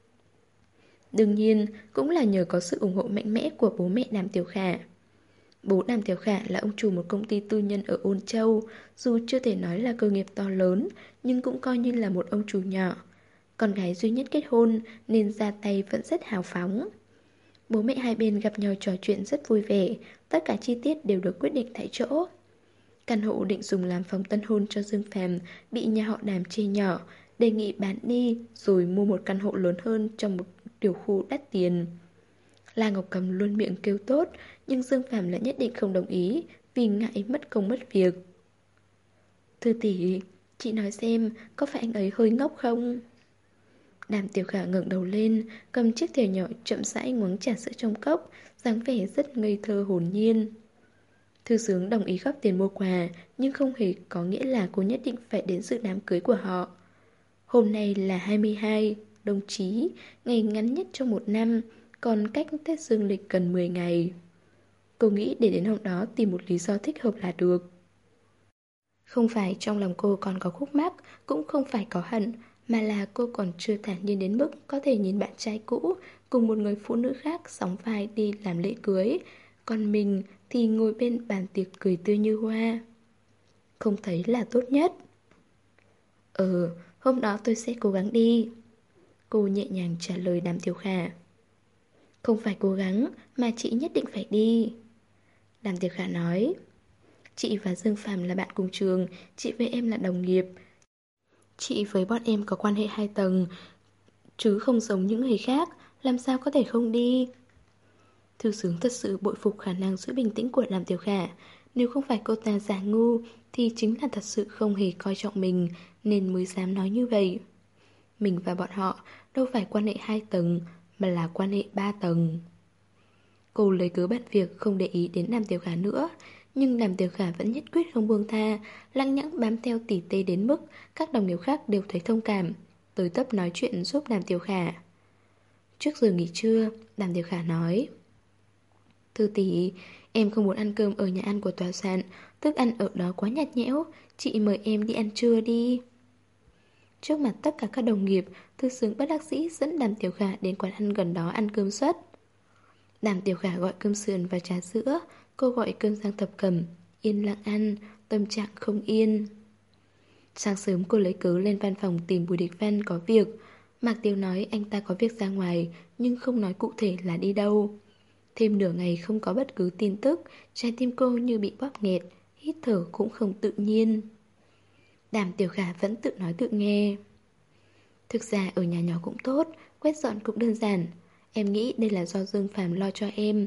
Đương nhiên, cũng là nhờ có sự ủng hộ mạnh mẽ của bố mẹ Đàm Tiểu Khả. Bố Đàm Tiểu Khả là ông chủ một công ty tư nhân ở Ôn Châu, dù chưa thể nói là cơ nghiệp to lớn, nhưng cũng coi như là một ông chủ nhỏ. Con gái duy nhất kết hôn nên ra tay vẫn rất hào phóng. Bố mẹ hai bên gặp nhau trò chuyện rất vui vẻ, tất cả chi tiết đều được quyết định tại chỗ. Căn hộ định dùng làm phòng tân hôn cho Dương Phàm bị nhà họ Đàm chê nhỏ, đề nghị bán đi rồi mua một căn hộ lớn hơn trong một tiểu khu đắt tiền. La Ngọc Cầm luôn miệng kêu tốt, nhưng Dương Phàm lại nhất định không đồng ý vì ngại mất công mất việc. Thư tỷ, chị nói xem có phải anh ấy hơi ngốc không? Đàm Tiểu Khả ngẩng đầu lên, cầm chiếc thìa nhỏ chậm rãi ngoắng trà sữa trong cốc, dáng vẻ rất ngây thơ hồn nhiên. Thư Sướng đồng ý góp tiền mua quà, nhưng không hề có nghĩa là cô nhất định phải đến dự đám cưới của họ. Hôm nay là hai mươi hai, đồng chí, ngày ngắn nhất trong một năm, còn cách Tết dương lịch gần mười ngày. Cô nghĩ để đến hôm đó tìm một lý do thích hợp là được. Không phải trong lòng cô còn có khúc mắc, cũng không phải có hận, mà là cô còn chưa thản nhiên đến mức có thể nhìn bạn trai cũ cùng một người phụ nữ khác sóng vai đi làm lễ cưới, còn mình thì ngồi bên bàn tiệc cười tươi như hoa. Không thấy là tốt nhất. Ừ, hôm đó tôi sẽ cố gắng đi. Cô nhẹ nhàng trả lời Đàm Tiểu Khả. Không phải cố gắng, mà chị nhất định phải đi. Đàm Tiểu Khả nói. Chị và Dương Phàm là bạn cùng trường, chị với em là đồng nghiệp. Chị với bọn em có quan hệ hai tầng, chứ không giống những người khác, làm sao có thể không đi. Thư Sướng thật sự bội phục khả năng giữ bình tĩnh của Đàm Tiểu Khả. Nếu không phải cô ta giả ngu thì chính là thật sự không hề coi trọng mình, nên mới dám nói như vậy. Mình và bọn họ đâu phải quan hệ hai tầng, mà là quan hệ ba tầng. Cô lấy cớ bận việc không để ý đến Đàm Tiểu Khả nữa, nhưng Đàm Tiểu Khả vẫn nhất quyết không buông tha, lăng nhãng bám theo tỉ tê đến mức các đồng nghiệp khác đều thấy thông cảm, tới tấp nói chuyện giúp Đàm Tiểu Khả. Trước giờ nghỉ trưa, Đàm Tiểu Khả nói: Thư tỷ, em không muốn ăn cơm ở nhà ăn của tòa soạn, thức ăn ở đó quá nhạt nhẽo, chị mời em đi ăn trưa đi. Trước mặt tất cả các đồng nghiệp, Thư Sướng bất đắc dĩ dẫn Đàm Tiểu Khả đến quán ăn gần đó ăn cơm suất. Đàm Tiểu Khả gọi cơm sườn và trà sữa, cô gọi cơm rang thập cẩm, yên lặng ăn, tâm trạng không yên. Sáng sớm cô lấy cớ lên văn phòng tìm Bùi Địch Văn có việc. Mạc Tiêu nói anh ta có việc ra ngoài, nhưng không nói cụ thể là đi đâu. Thêm nửa ngày không có bất cứ tin tức, trái tim cô như bị bóp nghẹt, hít thở cũng không tự nhiên. Đàm Tiểu Khả vẫn tự nói tự nghe. Thực ra ở nhà nhỏ cũng tốt, quét dọn cũng đơn giản. Em nghĩ đây là do Dương Phàm lo cho em.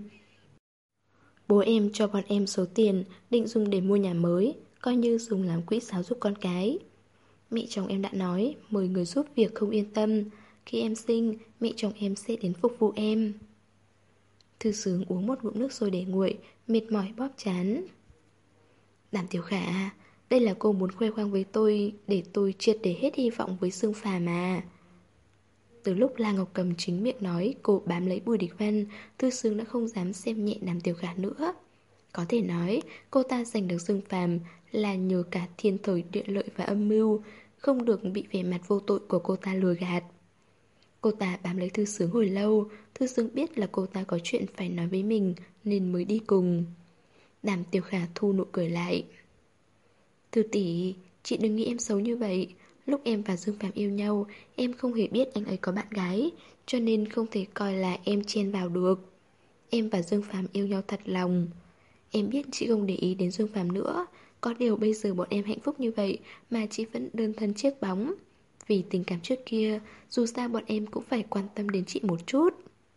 Bố em cho bọn em số tiền định dùng để mua nhà mới, coi như dùng làm quỹ giáo dục con cái. Mẹ chồng em đã nói mời người giúp việc không yên tâm. Khi em sinh, mẹ chồng em sẽ đến phục vụ em. Thư Sướng uống một ngụm nước sôi để nguội, mệt mỏi bóp chán. Đàm Tiểu Khả, đây là cô muốn khoe khoang với tôi để tôi triệt để hết hy vọng với Dương Phàm mà. Từ lúc La Ngọc Cầm chính miệng nói cô bám lấy Bùi Địch Văn, Thư Sướng đã không dám xem nhẹ Đàm Tiểu Khả nữa. Có thể nói, cô ta giành được Dương Phàm là nhờ cả thiên thời địa lợi và âm mưu, không được bị vẻ mặt vô tội của cô ta lừa gạt. Cô ta bám lấy Thư Sướng hồi lâu, Thư Sướng biết là cô ta có chuyện phải nói với mình nên mới đi cùng. Đàm Tiểu Khả thu nụ cười lại. Thư tỷ, chị đừng nghĩ em xấu như vậy. Lúc em và Dương Phạm yêu nhau, em không hề biết anh ấy có bạn gái, cho nên không thể coi là em chen vào được. Em và Dương Phạm yêu nhau thật lòng. Em biết chị không để ý đến Dương Phạm nữa, có điều bây giờ bọn em hạnh phúc như vậy mà chị vẫn đơn thân chiếc bóng. Vì tình cảm trước kia, dù sao bọn em cũng phải quan tâm đến chị một chút.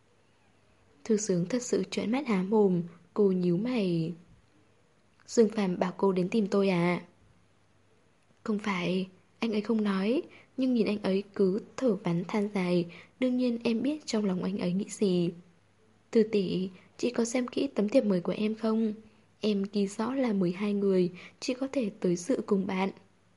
Thư Sướng thật sự trợn mắt há mồm, cô nhíu mày. Dương Phạm bảo cô đến tìm tôi à? Không phải, anh ấy không nói, nhưng nhìn anh ấy cứ thở vắn than dài, đương nhiên em biết trong lòng anh ấy nghĩ gì. Thư tỷ, chị có xem kỹ tấm thiệp mời của em không? Em ghi rõ là mười hai người, chị có thể tới dự cùng bạn.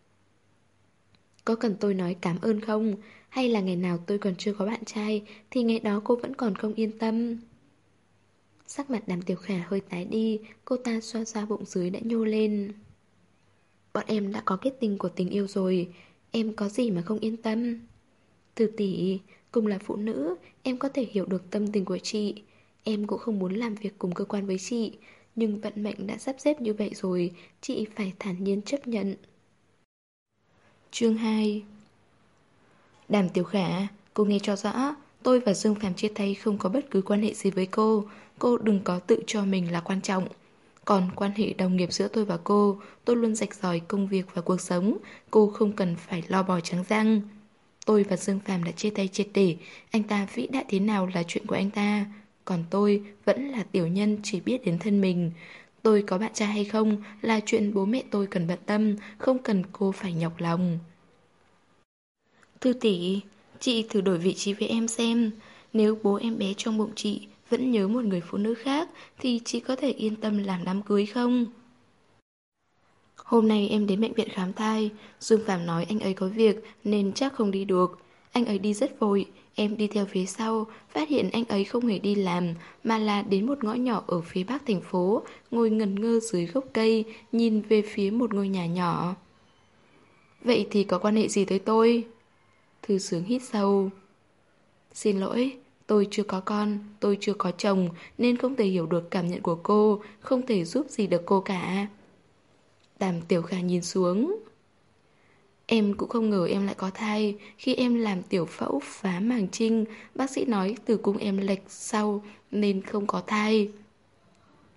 Có cần tôi nói cảm ơn không? Hay là ngày nào tôi còn chưa có bạn trai thì ngày đó cô vẫn còn không yên tâm? Sắc mặt Đàm Tiểu Khả hơi tái đi, cô ta xoa xoa bụng dưới đã nhô lên. Bọn em đã có kết tinh của tình yêu rồi, em có gì mà không yên tâm? Thư tỷ, cùng là phụ nữ, em có thể hiểu được tâm tình của chị. Em cũng không muốn làm việc cùng cơ quan với chị, nhưng vận mệnh đã sắp xếp như vậy rồi, chị phải thản nhiên chấp nhận. Chương hai. Đàm Tiểu Khả, cô nghe cho rõ, tôi và Dương Phàm chia tay không có bất cứ quan hệ gì với cô. Cô đừng có tự cho mình là quan trọng. Còn quan hệ đồng nghiệp giữa tôi và cô, tôi luôn rạch ròi công việc và cuộc sống. Cô không cần phải lo bò trắng răng. Tôi và Dương Phàm đã chia tay triệt để. Anh ta vĩ đại thế nào là chuyện của anh ta. Còn tôi vẫn là tiểu nhân chỉ biết đến thân mình. Tôi có bạn trai hay không là chuyện bố mẹ tôi cần bận tâm, không cần cô phải nhọc lòng. Thư tỷ, chị thử đổi vị trí với em xem. Nếu bố em bé trong bụng chị vẫn nhớ một người phụ nữ khác thì chị có thể yên tâm làm đám cưới không? Hôm nay em đến bệnh viện khám thai, Dương Phạm nói anh ấy có việc nên chắc không đi được. Anh ấy đi rất vội, em đi theo phía sau, phát hiện anh ấy không hề đi làm mà là đến một ngõ nhỏ ở phía bắc thành phố, ngồi ngẩn ngơ dưới gốc cây, nhìn về phía một ngôi nhà nhỏ. Vậy thì có quan hệ gì tới tôi? Thư Sướng hít sâu. Xin lỗi, tôi chưa có con, tôi chưa có chồng nên không thể hiểu được cảm nhận của cô, không thể giúp gì được cô cả. Đàm Tiểu Khả nhìn xuống. Em cũng không ngờ em lại có thai. Khi em làm tiểu phẫu phá màng trinh, bác sĩ nói tử cung em lệch sau nên không có thai.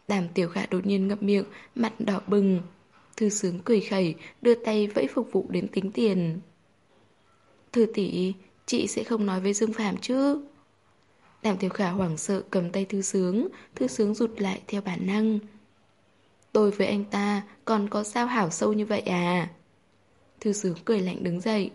Đàm Tiểu Khả đột nhiên ngậm miệng, mặt đỏ bừng. Thư Sướng cười khẩy, đưa tay vẫy phục vụ đến tính tiền. Thư tỷ, chị sẽ không nói với Dương Phạm chứ? Đàm Tiểu Khả hoảng sợ cầm tay Thư Sướng, Thư Sướng rụt lại theo bản năng. Tôi với anh ta còn có sao hảo sâu như vậy à? Thư Sướng cười lạnh đứng dậy.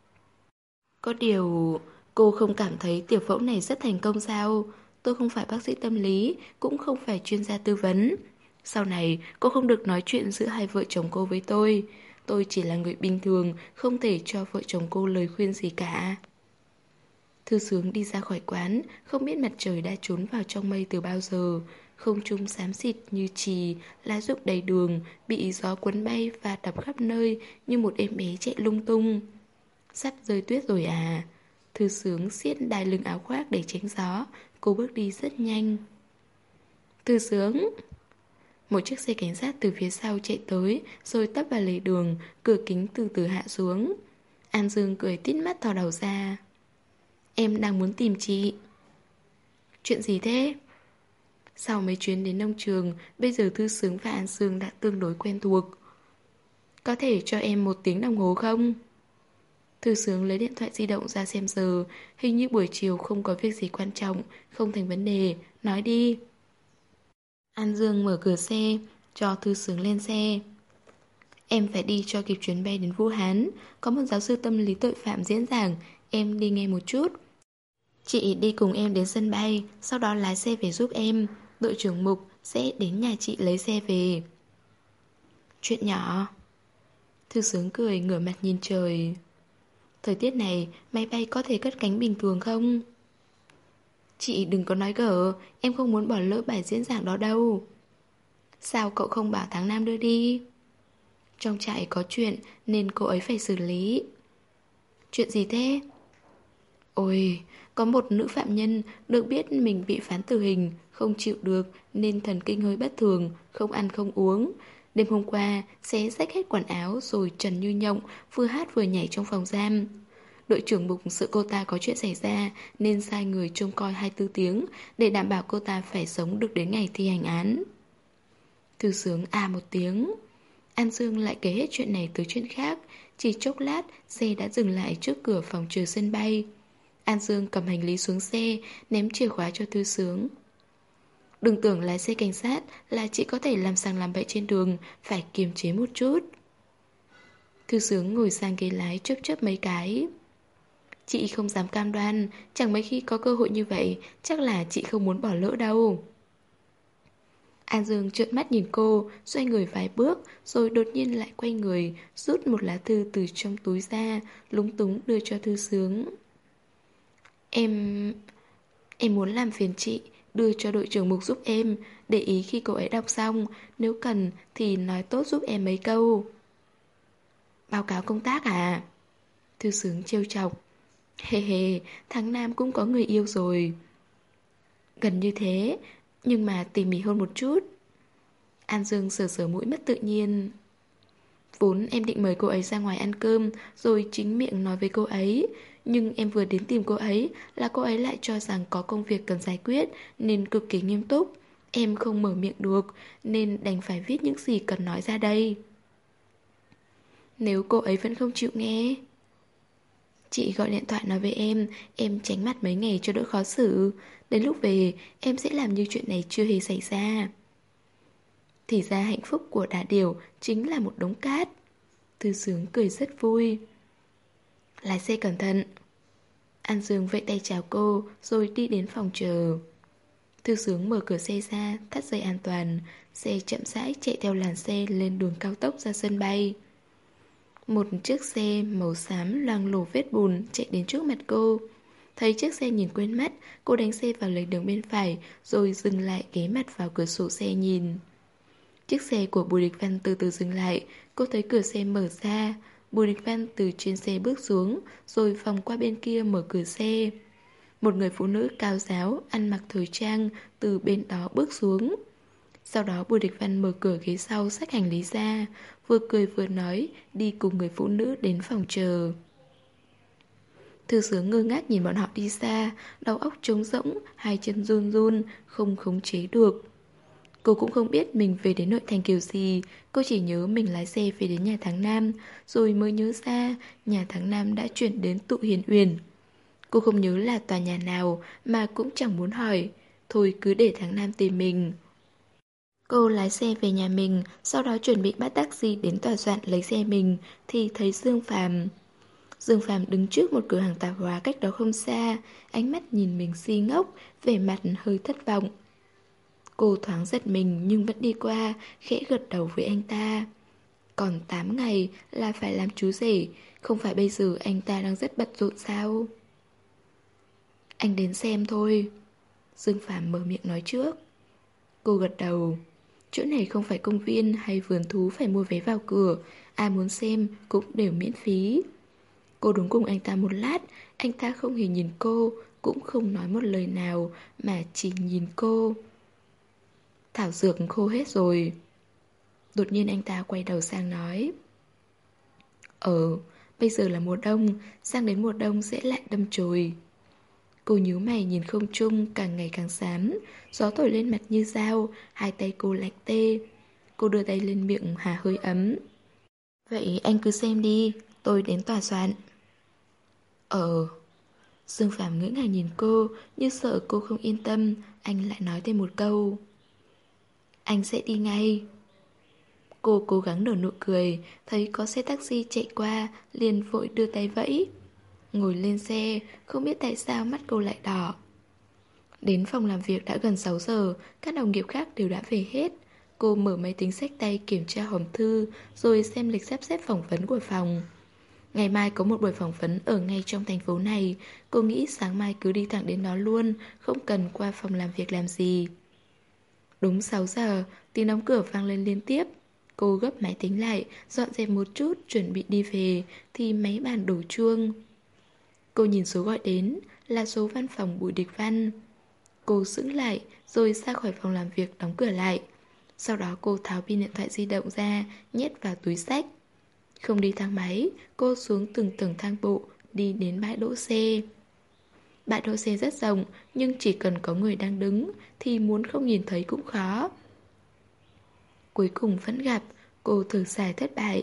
Có điều, cô không cảm thấy tiểu phẫu này rất thành công sao? Tôi không phải bác sĩ tâm lý, cũng không phải chuyên gia tư vấn. Sau này, cô không được nói chuyện giữa hai vợ chồng cô với tôi. Tôi chỉ là người bình thường, không thể cho vợ chồng cô lời khuyên gì cả. Thư Sướng đi ra khỏi quán, không biết mặt trời đã trốn vào trong mây từ bao giờ. Không trung xám xịt như chì, lá rụng đầy đường, bị gió cuốn bay và đập khắp nơi như một em bé chạy lung tung. Sắp rơi tuyết rồi à? Thư Sướng siết đai lưng áo khoác để tránh gió. Cô bước đi rất nhanh. Thư Sướng. Một chiếc xe cảnh sát từ phía sau chạy tới, rồi tấp vào lề đường, cửa kính từ từ hạ xuống. An Dương cười tít mắt thò đầu ra. Em đang muốn tìm chị. Chuyện gì thế? Sau mấy chuyến đến nông trường, bây giờ Thư Sướng và An Dương đã tương đối quen thuộc. Có thể cho em một tiếng đồng hồ không? Thư Sướng lấy điện thoại di động ra xem giờ. Hình như buổi chiều không có việc gì quan trọng, không thành vấn đề. Nói đi. An Dương mở cửa xe, cho Thư Sướng lên xe. Em phải đi cho kịp chuyến bay đến Vũ Hán. Có một giáo sư tâm lý tội phạm diễn giảng. Em đi nghe một chút. Chị đi cùng em đến sân bay, sau đó lái xe về giúp em. Đội trưởng Mục sẽ đến nhà chị lấy xe về. Chuyện nhỏ. Thư Sướng cười ngửa mặt nhìn trời. Thời tiết này, máy bay có thể cất cánh bình thường không? Chị đừng có nói gở, em không muốn bỏ lỡ bài diễn giảng đó đâu. Sao cậu không bảo tháng năm đưa đi? Trong trại có chuyện nên cô ấy phải xử lý. Chuyện gì thế? Ôi, có một nữ phạm nhân được biết mình bị phán tử hình, không chịu được nên thần kinh hơi bất thường, không ăn không uống. Đêm hôm qua, xé rách hết quần áo rồi trần như nhộng, vừa hát vừa nhảy trong phòng giam. Đội trưởng Mục sợ cô ta có chuyện xảy ra nên sai người trông coi hai mươi bốn tiếng để đảm bảo cô ta phải sống được đến ngày thi hành án. Thư Sướng à một tiếng. An Dương lại kể hết chuyện này tới chuyện khác. Chỉ chốc lát, xe đã dừng lại trước cửa phòng chờ sân bay. An Dương cầm hành lý xuống xe, ném chìa khóa cho Thư Sướng. Đừng tưởng lái xe cảnh sát là chị có thể làm sằng làm bậy trên đường, phải kiềm chế một chút. Thư Sướng ngồi sang ghế lái chớp chớp mấy cái. Chị không dám cam đoan, chẳng mấy khi có cơ hội như vậy, chắc là chị không muốn bỏ lỡ đâu. An Dương trợn mắt nhìn cô, xoay người vài bước, rồi đột nhiên lại quay người, rút một lá thư từ trong túi ra, lúng túng đưa cho Thư Sướng. Em... Em muốn làm phiền chị, đưa cho đội trưởng Mục giúp em, để ý khi cô ấy đọc xong, nếu cần thì nói tốt giúp em mấy câu. Báo cáo công tác à? Thư Sướng trêu chọc. Hề hề, thằng Nam cũng có người yêu rồi. Gần như thế, nhưng mà tỉ mỉ hơn một chút. An Dương sờ sờ mũi mất tự nhiên. Vốn em định mời cô ấy ra ngoài ăn cơm, rồi chính miệng nói với cô ấy. Nhưng em vừa đến tìm cô ấy là cô ấy lại cho rằng có công việc cần giải quyết, nên cực kỳ nghiêm túc. Em không mở miệng được, nên đành phải viết những gì cần nói ra đây. Nếu cô ấy vẫn không chịu nghe, chị gọi điện thoại nói với em, em tránh mặt mấy ngày cho đỡ khó xử. Đến lúc về, em sẽ làm như chuyện này chưa hề xảy ra. Thì ra hạnh phúc của Đà Điểu chính là một đống cát. Thư Sướng cười rất vui. Lái xe cẩn thận. An Dương vẫy tay chào cô, rồi đi đến phòng chờ. Thư Sướng mở cửa xe ra, thắt dây an toàn. Xe chậm rãi chạy theo làn xe lên đường cao tốc ra sân bay. Một chiếc xe màu xám loang lổ vết bùn chạy đến trước mặt cô. Thấy chiếc xe nhìn quen mắt, cô đánh xe vào lề đường bên phải, rồi dừng lại ghé mặt vào cửa sổ xe nhìn. Chiếc xe của Bùi Địch Văn từ từ dừng lại, cô thấy cửa xe mở ra. Bùi Địch Văn từ trên xe bước xuống, rồi vòng qua bên kia mở cửa xe. Một người phụ nữ cao ráo, ăn mặc thời trang, từ bên đó bước xuống. Sau đó Bùi Địch Văn mở cửa ghế sau xách hành lý ra, vừa cười vừa nói, đi cùng người phụ nữ đến phòng chờ. Thư Sướng ngơ ngác nhìn bọn họ đi xa, đầu óc trống rỗng, hai chân run run, không khống chế được. Cô cũng không biết mình về đến nội thành kiểu gì. Cô chỉ nhớ mình lái xe về đến nhà tháng Nam, rồi mới nhớ ra nhà tháng Nam đã chuyển đến tụ Hiền Uyển. Cô không nhớ là tòa nhà nào mà cũng chẳng muốn hỏi. Thôi cứ để tháng Nam tìm mình. Cô lái xe về nhà mình, sau đó chuẩn bị bắt taxi đến tòa soạn lấy xe mình, thì thấy Dương Phàm. Dương Phàm đứng trước một cửa hàng tạp hóa cách đó không xa, ánh mắt nhìn mình si ngốc, vẻ mặt hơi thất vọng. Cô thoáng giật mình nhưng vẫn đi qua, khẽ gật đầu với anh ta. Còn tám ngày là phải làm chú rể, không phải bây giờ anh ta đang rất bận rộn sao? Anh đến xem thôi. Dương Phàm mở miệng nói trước. Cô gật đầu. Chỗ này không phải công viên hay vườn thú phải mua vé vào cửa, ai muốn xem cũng đều miễn phí. Cô đứng cùng anh ta một lát, anh ta không hề nhìn cô, cũng không nói một lời nào mà chỉ nhìn cô. Thảo dược khô hết rồi. Đột nhiên anh ta quay đầu sang nói. Ờ, bây giờ là mùa đông, sang đến mùa đông sẽ lại đâm chồi. Cô nhíu mày nhìn không trung càng ngày càng xám, gió thổi lên mặt như dao, hai tay cô lạnh tê. Cô đưa tay lên miệng hả hơi ấm. Vậy anh cứ xem đi, tôi đến tòa soạn. Ờ. Dương Phàm ngỡ ngàng nhìn cô, như sợ cô không yên tâm, anh lại nói thêm một câu. Anh sẽ đi ngay. Cô cố gắng nở nụ cười, thấy có xe taxi chạy qua, liền vội đưa tay vẫy. Ngồi lên xe, không biết tại sao mắt cô lại đỏ. Đến phòng làm việc đã gần sáu giờ, các đồng nghiệp khác đều đã về hết. Cô mở máy tính xách tay kiểm tra hòm thư, rồi xem lịch sắp xếp phỏng vấn của phòng. Ngày mai có một buổi phỏng vấn ở ngay trong thành phố này. Cô nghĩ sáng mai cứ đi thẳng đến đó luôn, không cần qua phòng làm việc làm gì. Đúng sáu giờ, tiếng đóng cửa vang lên liên tiếp. Cô gấp máy tính lại, dọn dẹp một chút, chuẩn bị đi về, thì máy bàn đổ chuông. Cô nhìn số gọi đến, là số văn phòng Bùi Địch Văn. Cô sững lại, rồi ra khỏi phòng làm việc đóng cửa lại. Sau đó cô tháo pin điện thoại di động ra, nhét vào túi xách. Không đi thang máy, cô xuống từng tầng thang bộ, đi đến bãi đỗ xe. Bãi đỗ xe rất rộng, nhưng chỉ cần có người đang đứng thì muốn không nhìn thấy cũng khó. Cuối cùng vẫn gặp, cô thở dài thất bại.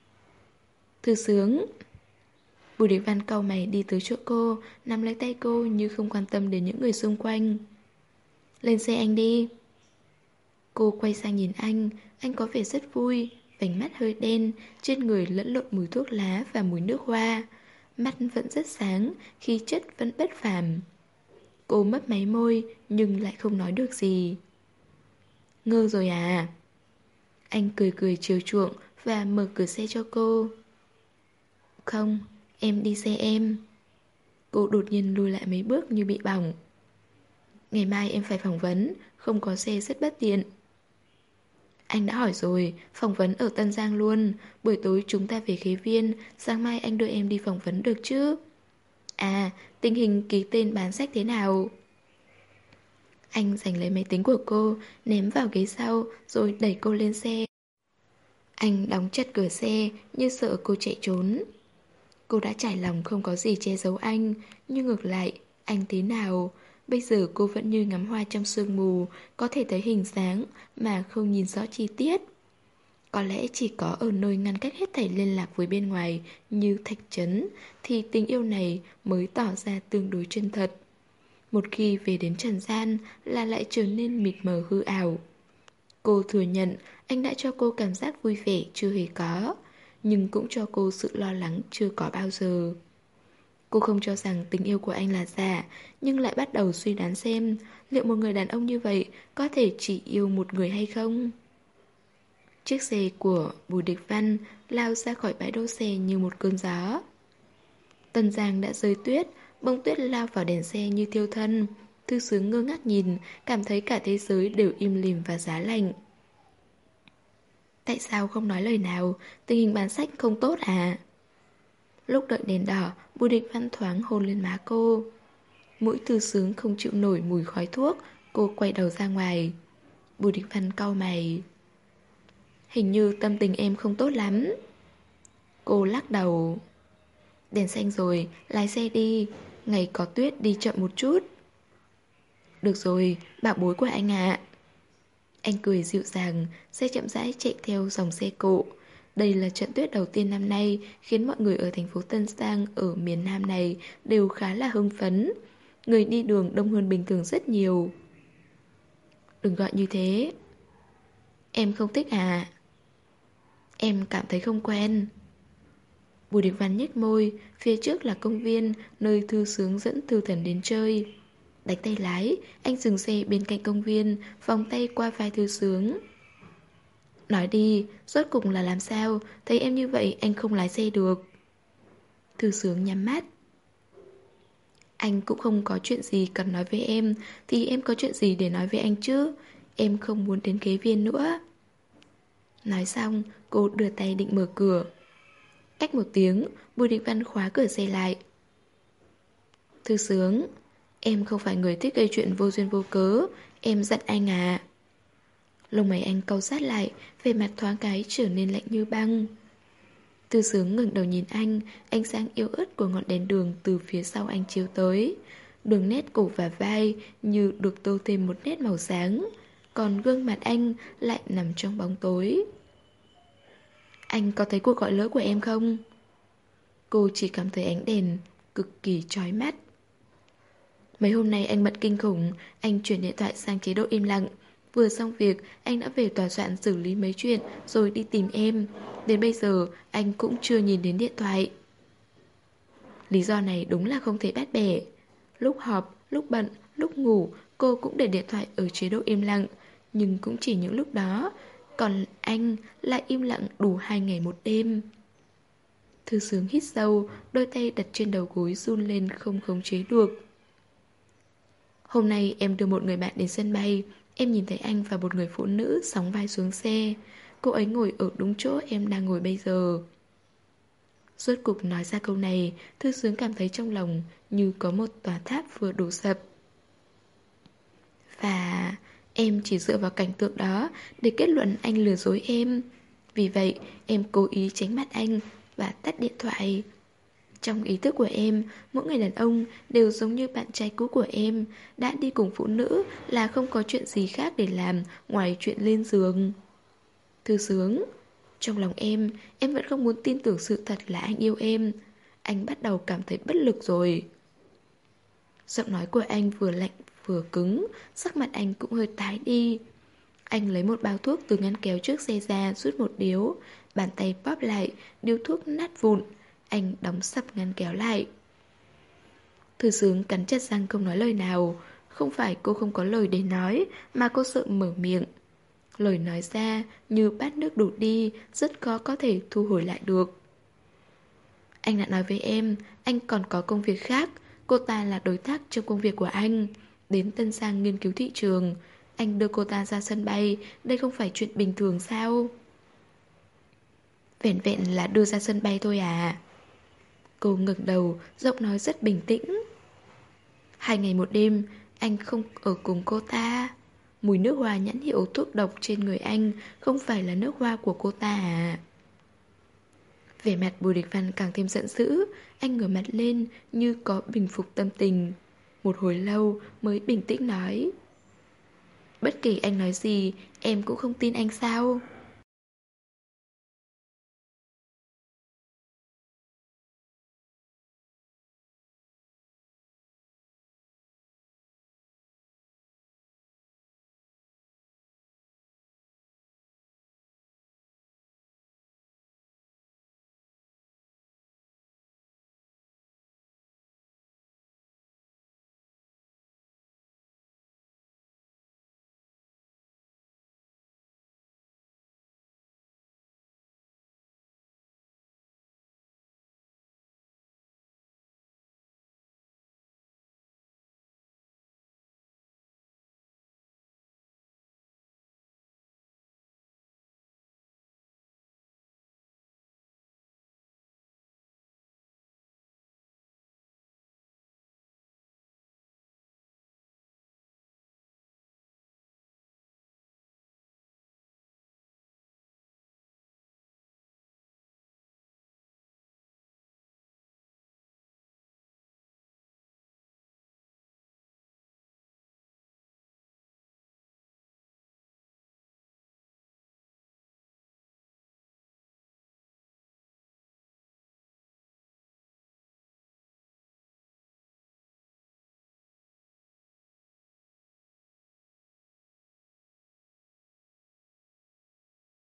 Thư Sướng. Bùi Địch Văn cau mày đi tới chỗ cô, nắm lấy tay cô như không quan tâm đến những người xung quanh. Lên xe anh đi. Cô quay sang nhìn anh, anh có vẻ rất vui, vành mắt hơi đen, trên người lẫn lộn mùi thuốc lá và mùi nước hoa. Mắt vẫn rất sáng, khí chất vẫn bất phàm. Cô mấp máy môi nhưng lại không nói được gì. Ngơ rồi à? Anh cười cười chiều chuộng và mở cửa xe cho cô. Không, em đi xe em. Cô đột nhiên lùi lại mấy bước như bị bỏng. Ngày mai em phải phỏng vấn, không có xe rất bất tiện. Anh đã hỏi rồi, phỏng vấn ở Tân Giang luôn. Buổi tối chúng ta về Khế Viên, sáng mai anh đưa em đi phỏng vấn được chứ? À, tình hình ký tên bán sách thế nào? Anh giành lấy máy tính của cô, ném vào ghế sau, rồi đẩy cô lên xe. Anh đóng chặt cửa xe, như sợ cô chạy trốn. Cô đã trải lòng không có gì che giấu anh, nhưng ngược lại, anh thế nào? Bây giờ cô vẫn như ngắm hoa trong sương mù, có thể thấy hình dáng mà không nhìn rõ chi tiết. Có lẽ chỉ có ở nơi ngăn cách hết thảy liên lạc với bên ngoài như thạch trấn thì tình yêu này mới tỏ ra tương đối chân thật. Một khi về đến trần gian là lại trở nên mịt mờ hư ảo. Cô thừa nhận anh đã cho cô cảm giác vui vẻ chưa hề có, nhưng cũng cho cô sự lo lắng chưa có bao giờ. Cô không cho rằng tình yêu của anh là giả, nhưng lại bắt đầu suy đoán xem liệu một người đàn ông như vậy có thể chỉ yêu một người hay không. Chiếc xe của Bùi Địch Văn lao ra khỏi bãi đỗ xe như một cơn gió. Tân Giang đã rơi tuyết, bông tuyết lao vào đèn xe như thiêu thân. Thư Sướng ngơ ngác nhìn, cảm thấy cả thế giới đều im lìm và giá lạnh. Tại sao không nói lời nào? Tình hình bán sách không tốt à? Lúc đợi đèn đỏ, Bùi Địch Văn thoáng hôn lên má cô. Mũi Thư Sướng không chịu nổi mùi khói thuốc, cô quay đầu ra ngoài. Bùi Địch Văn cau mày. Hình như tâm tình em không tốt lắm. Cô lắc đầu. Đèn xanh rồi, lái xe đi. Ngày có tuyết đi chậm một chút. Được rồi, bảo bối của anh ạ. Anh cười dịu dàng, xe chậm rãi chạy theo dòng xe cộ. Đây là trận tuyết đầu tiên năm nay, khiến mọi người ở thành phố Tân Giang ở miền Nam này đều khá là hưng phấn. Người đi đường đông hơn bình thường rất nhiều. Đừng gọi như thế. Em không thích à? Em cảm thấy không quen. Bùi Địch Văn nhếch môi, phía trước là công viên, nơi Thư Sướng dẫn Thư Thần đến chơi. Đánh tay lái, anh dừng xe bên cạnh công viên, vòng tay qua vai Thư Sướng. Nói đi, rốt cục là làm sao, thấy em như vậy anh không lái xe được. Thư Sướng nhắm mắt. Anh cũng không có chuyện gì cần nói với em, thì em có chuyện gì để nói với anh chứ? Em không muốn đến kế viên nữa. Nói xong, cô đưa tay định mở cửa. Cách một tiếng, Bùi Địch Văn khóa cửa xe lại. Thư Sướng, em không phải người thích gây chuyện vô duyên vô cớ, em giận anh à. Lông mày anh cau sát lại, vẻ mặt thoáng cái trở nên lạnh như băng. Thư Sướng ngẩng đầu nhìn anh, ánh sáng yếu ớt của ngọn đèn đường từ phía sau anh chiếu tới. Đường nét cổ và vai như được tô thêm một nét màu sáng, còn gương mặt anh lại nằm trong bóng tối. Anh có thấy cuộc gọi lỡ của em không? Cô chỉ cảm thấy ánh đèn cực kỳ chói mắt. Mấy hôm nay anh bận kinh khủng, anh chuyển điện thoại sang chế độ im lặng. Vừa xong việc, anh đã về tòa soạn xử lý mấy chuyện rồi đi tìm em. Đến bây giờ, anh cũng chưa nhìn đến điện thoại. Lý do này đúng là không thể bắt bẻ. Lúc họp, lúc bận, lúc ngủ, cô cũng để điện thoại ở chế độ im lặng. Nhưng cũng chỉ những lúc đó. Còn anh lại im lặng đủ hai ngày một đêm. Thư Sướng hít sâu, đôi tay đặt trên đầu gối run lên không khống chế được. Hôm nay em đưa một người bạn đến sân bay. Em nhìn thấy anh và một người phụ nữ sóng vai xuống xe. Cô ấy ngồi ở đúng chỗ em đang ngồi bây giờ. Rốt cục nói ra câu này, Thư Sướng cảm thấy trong lòng như có một tòa tháp vừa đổ sập. Và em chỉ dựa vào cảnh tượng đó để kết luận anh lừa dối em. Vì vậy, em cố ý tránh mặt anh và tắt điện thoại. Trong ý thức của em, mỗi người đàn ông đều giống như bạn trai cũ của em, đã đi cùng phụ nữ là không có chuyện gì khác để làm ngoài chuyện lên giường. Thư Sướng, trong lòng em, em vẫn không muốn tin tưởng sự thật là anh yêu em. Anh bắt đầu cảm thấy bất lực rồi. Giọng nói của anh vừa lạnh vừa cứng, sắc mặt anh cũng hơi tái đi. Anh lấy một bao thuốc từ ngăn kéo trước xe ra, rút một điếu, bàn tay bóp lại, điếu thuốc nát vụn. Anh đóng sập ngăn kéo lại. Thư Sướng cắn chặt răng không nói lời nào. Không phải cô không có lời để nói, mà cô sợ mở miệng. Lời nói ra như bát nước đổ đi, rất khó có thể thu hồi lại được. Anh đã nói với em, anh còn có công việc khác. Cô ta là đối tác trong công việc của anh. Đến Tân Giang nghiên cứu thị trường. Anh đưa cô ta ra sân bay. Đây không phải chuyện bình thường sao? Vẻn vẹn là đưa ra sân bay thôi à? Cô ngẩng đầu, giọng nói rất bình tĩnh. Hai ngày một đêm, anh không ở cùng cô ta. Mùi nước hoa nhãn hiệu thuốc độc trên người anh không phải là nước hoa của cô ta à? Vẻ mặt Bùi Địch Văn càng thêm giận dữ. Anh ngửa mặt lên như có bình phục tâm tình. Một hồi lâu mới bình tĩnh nói: Bất kể anh nói gì, em cũng không tin anh sao?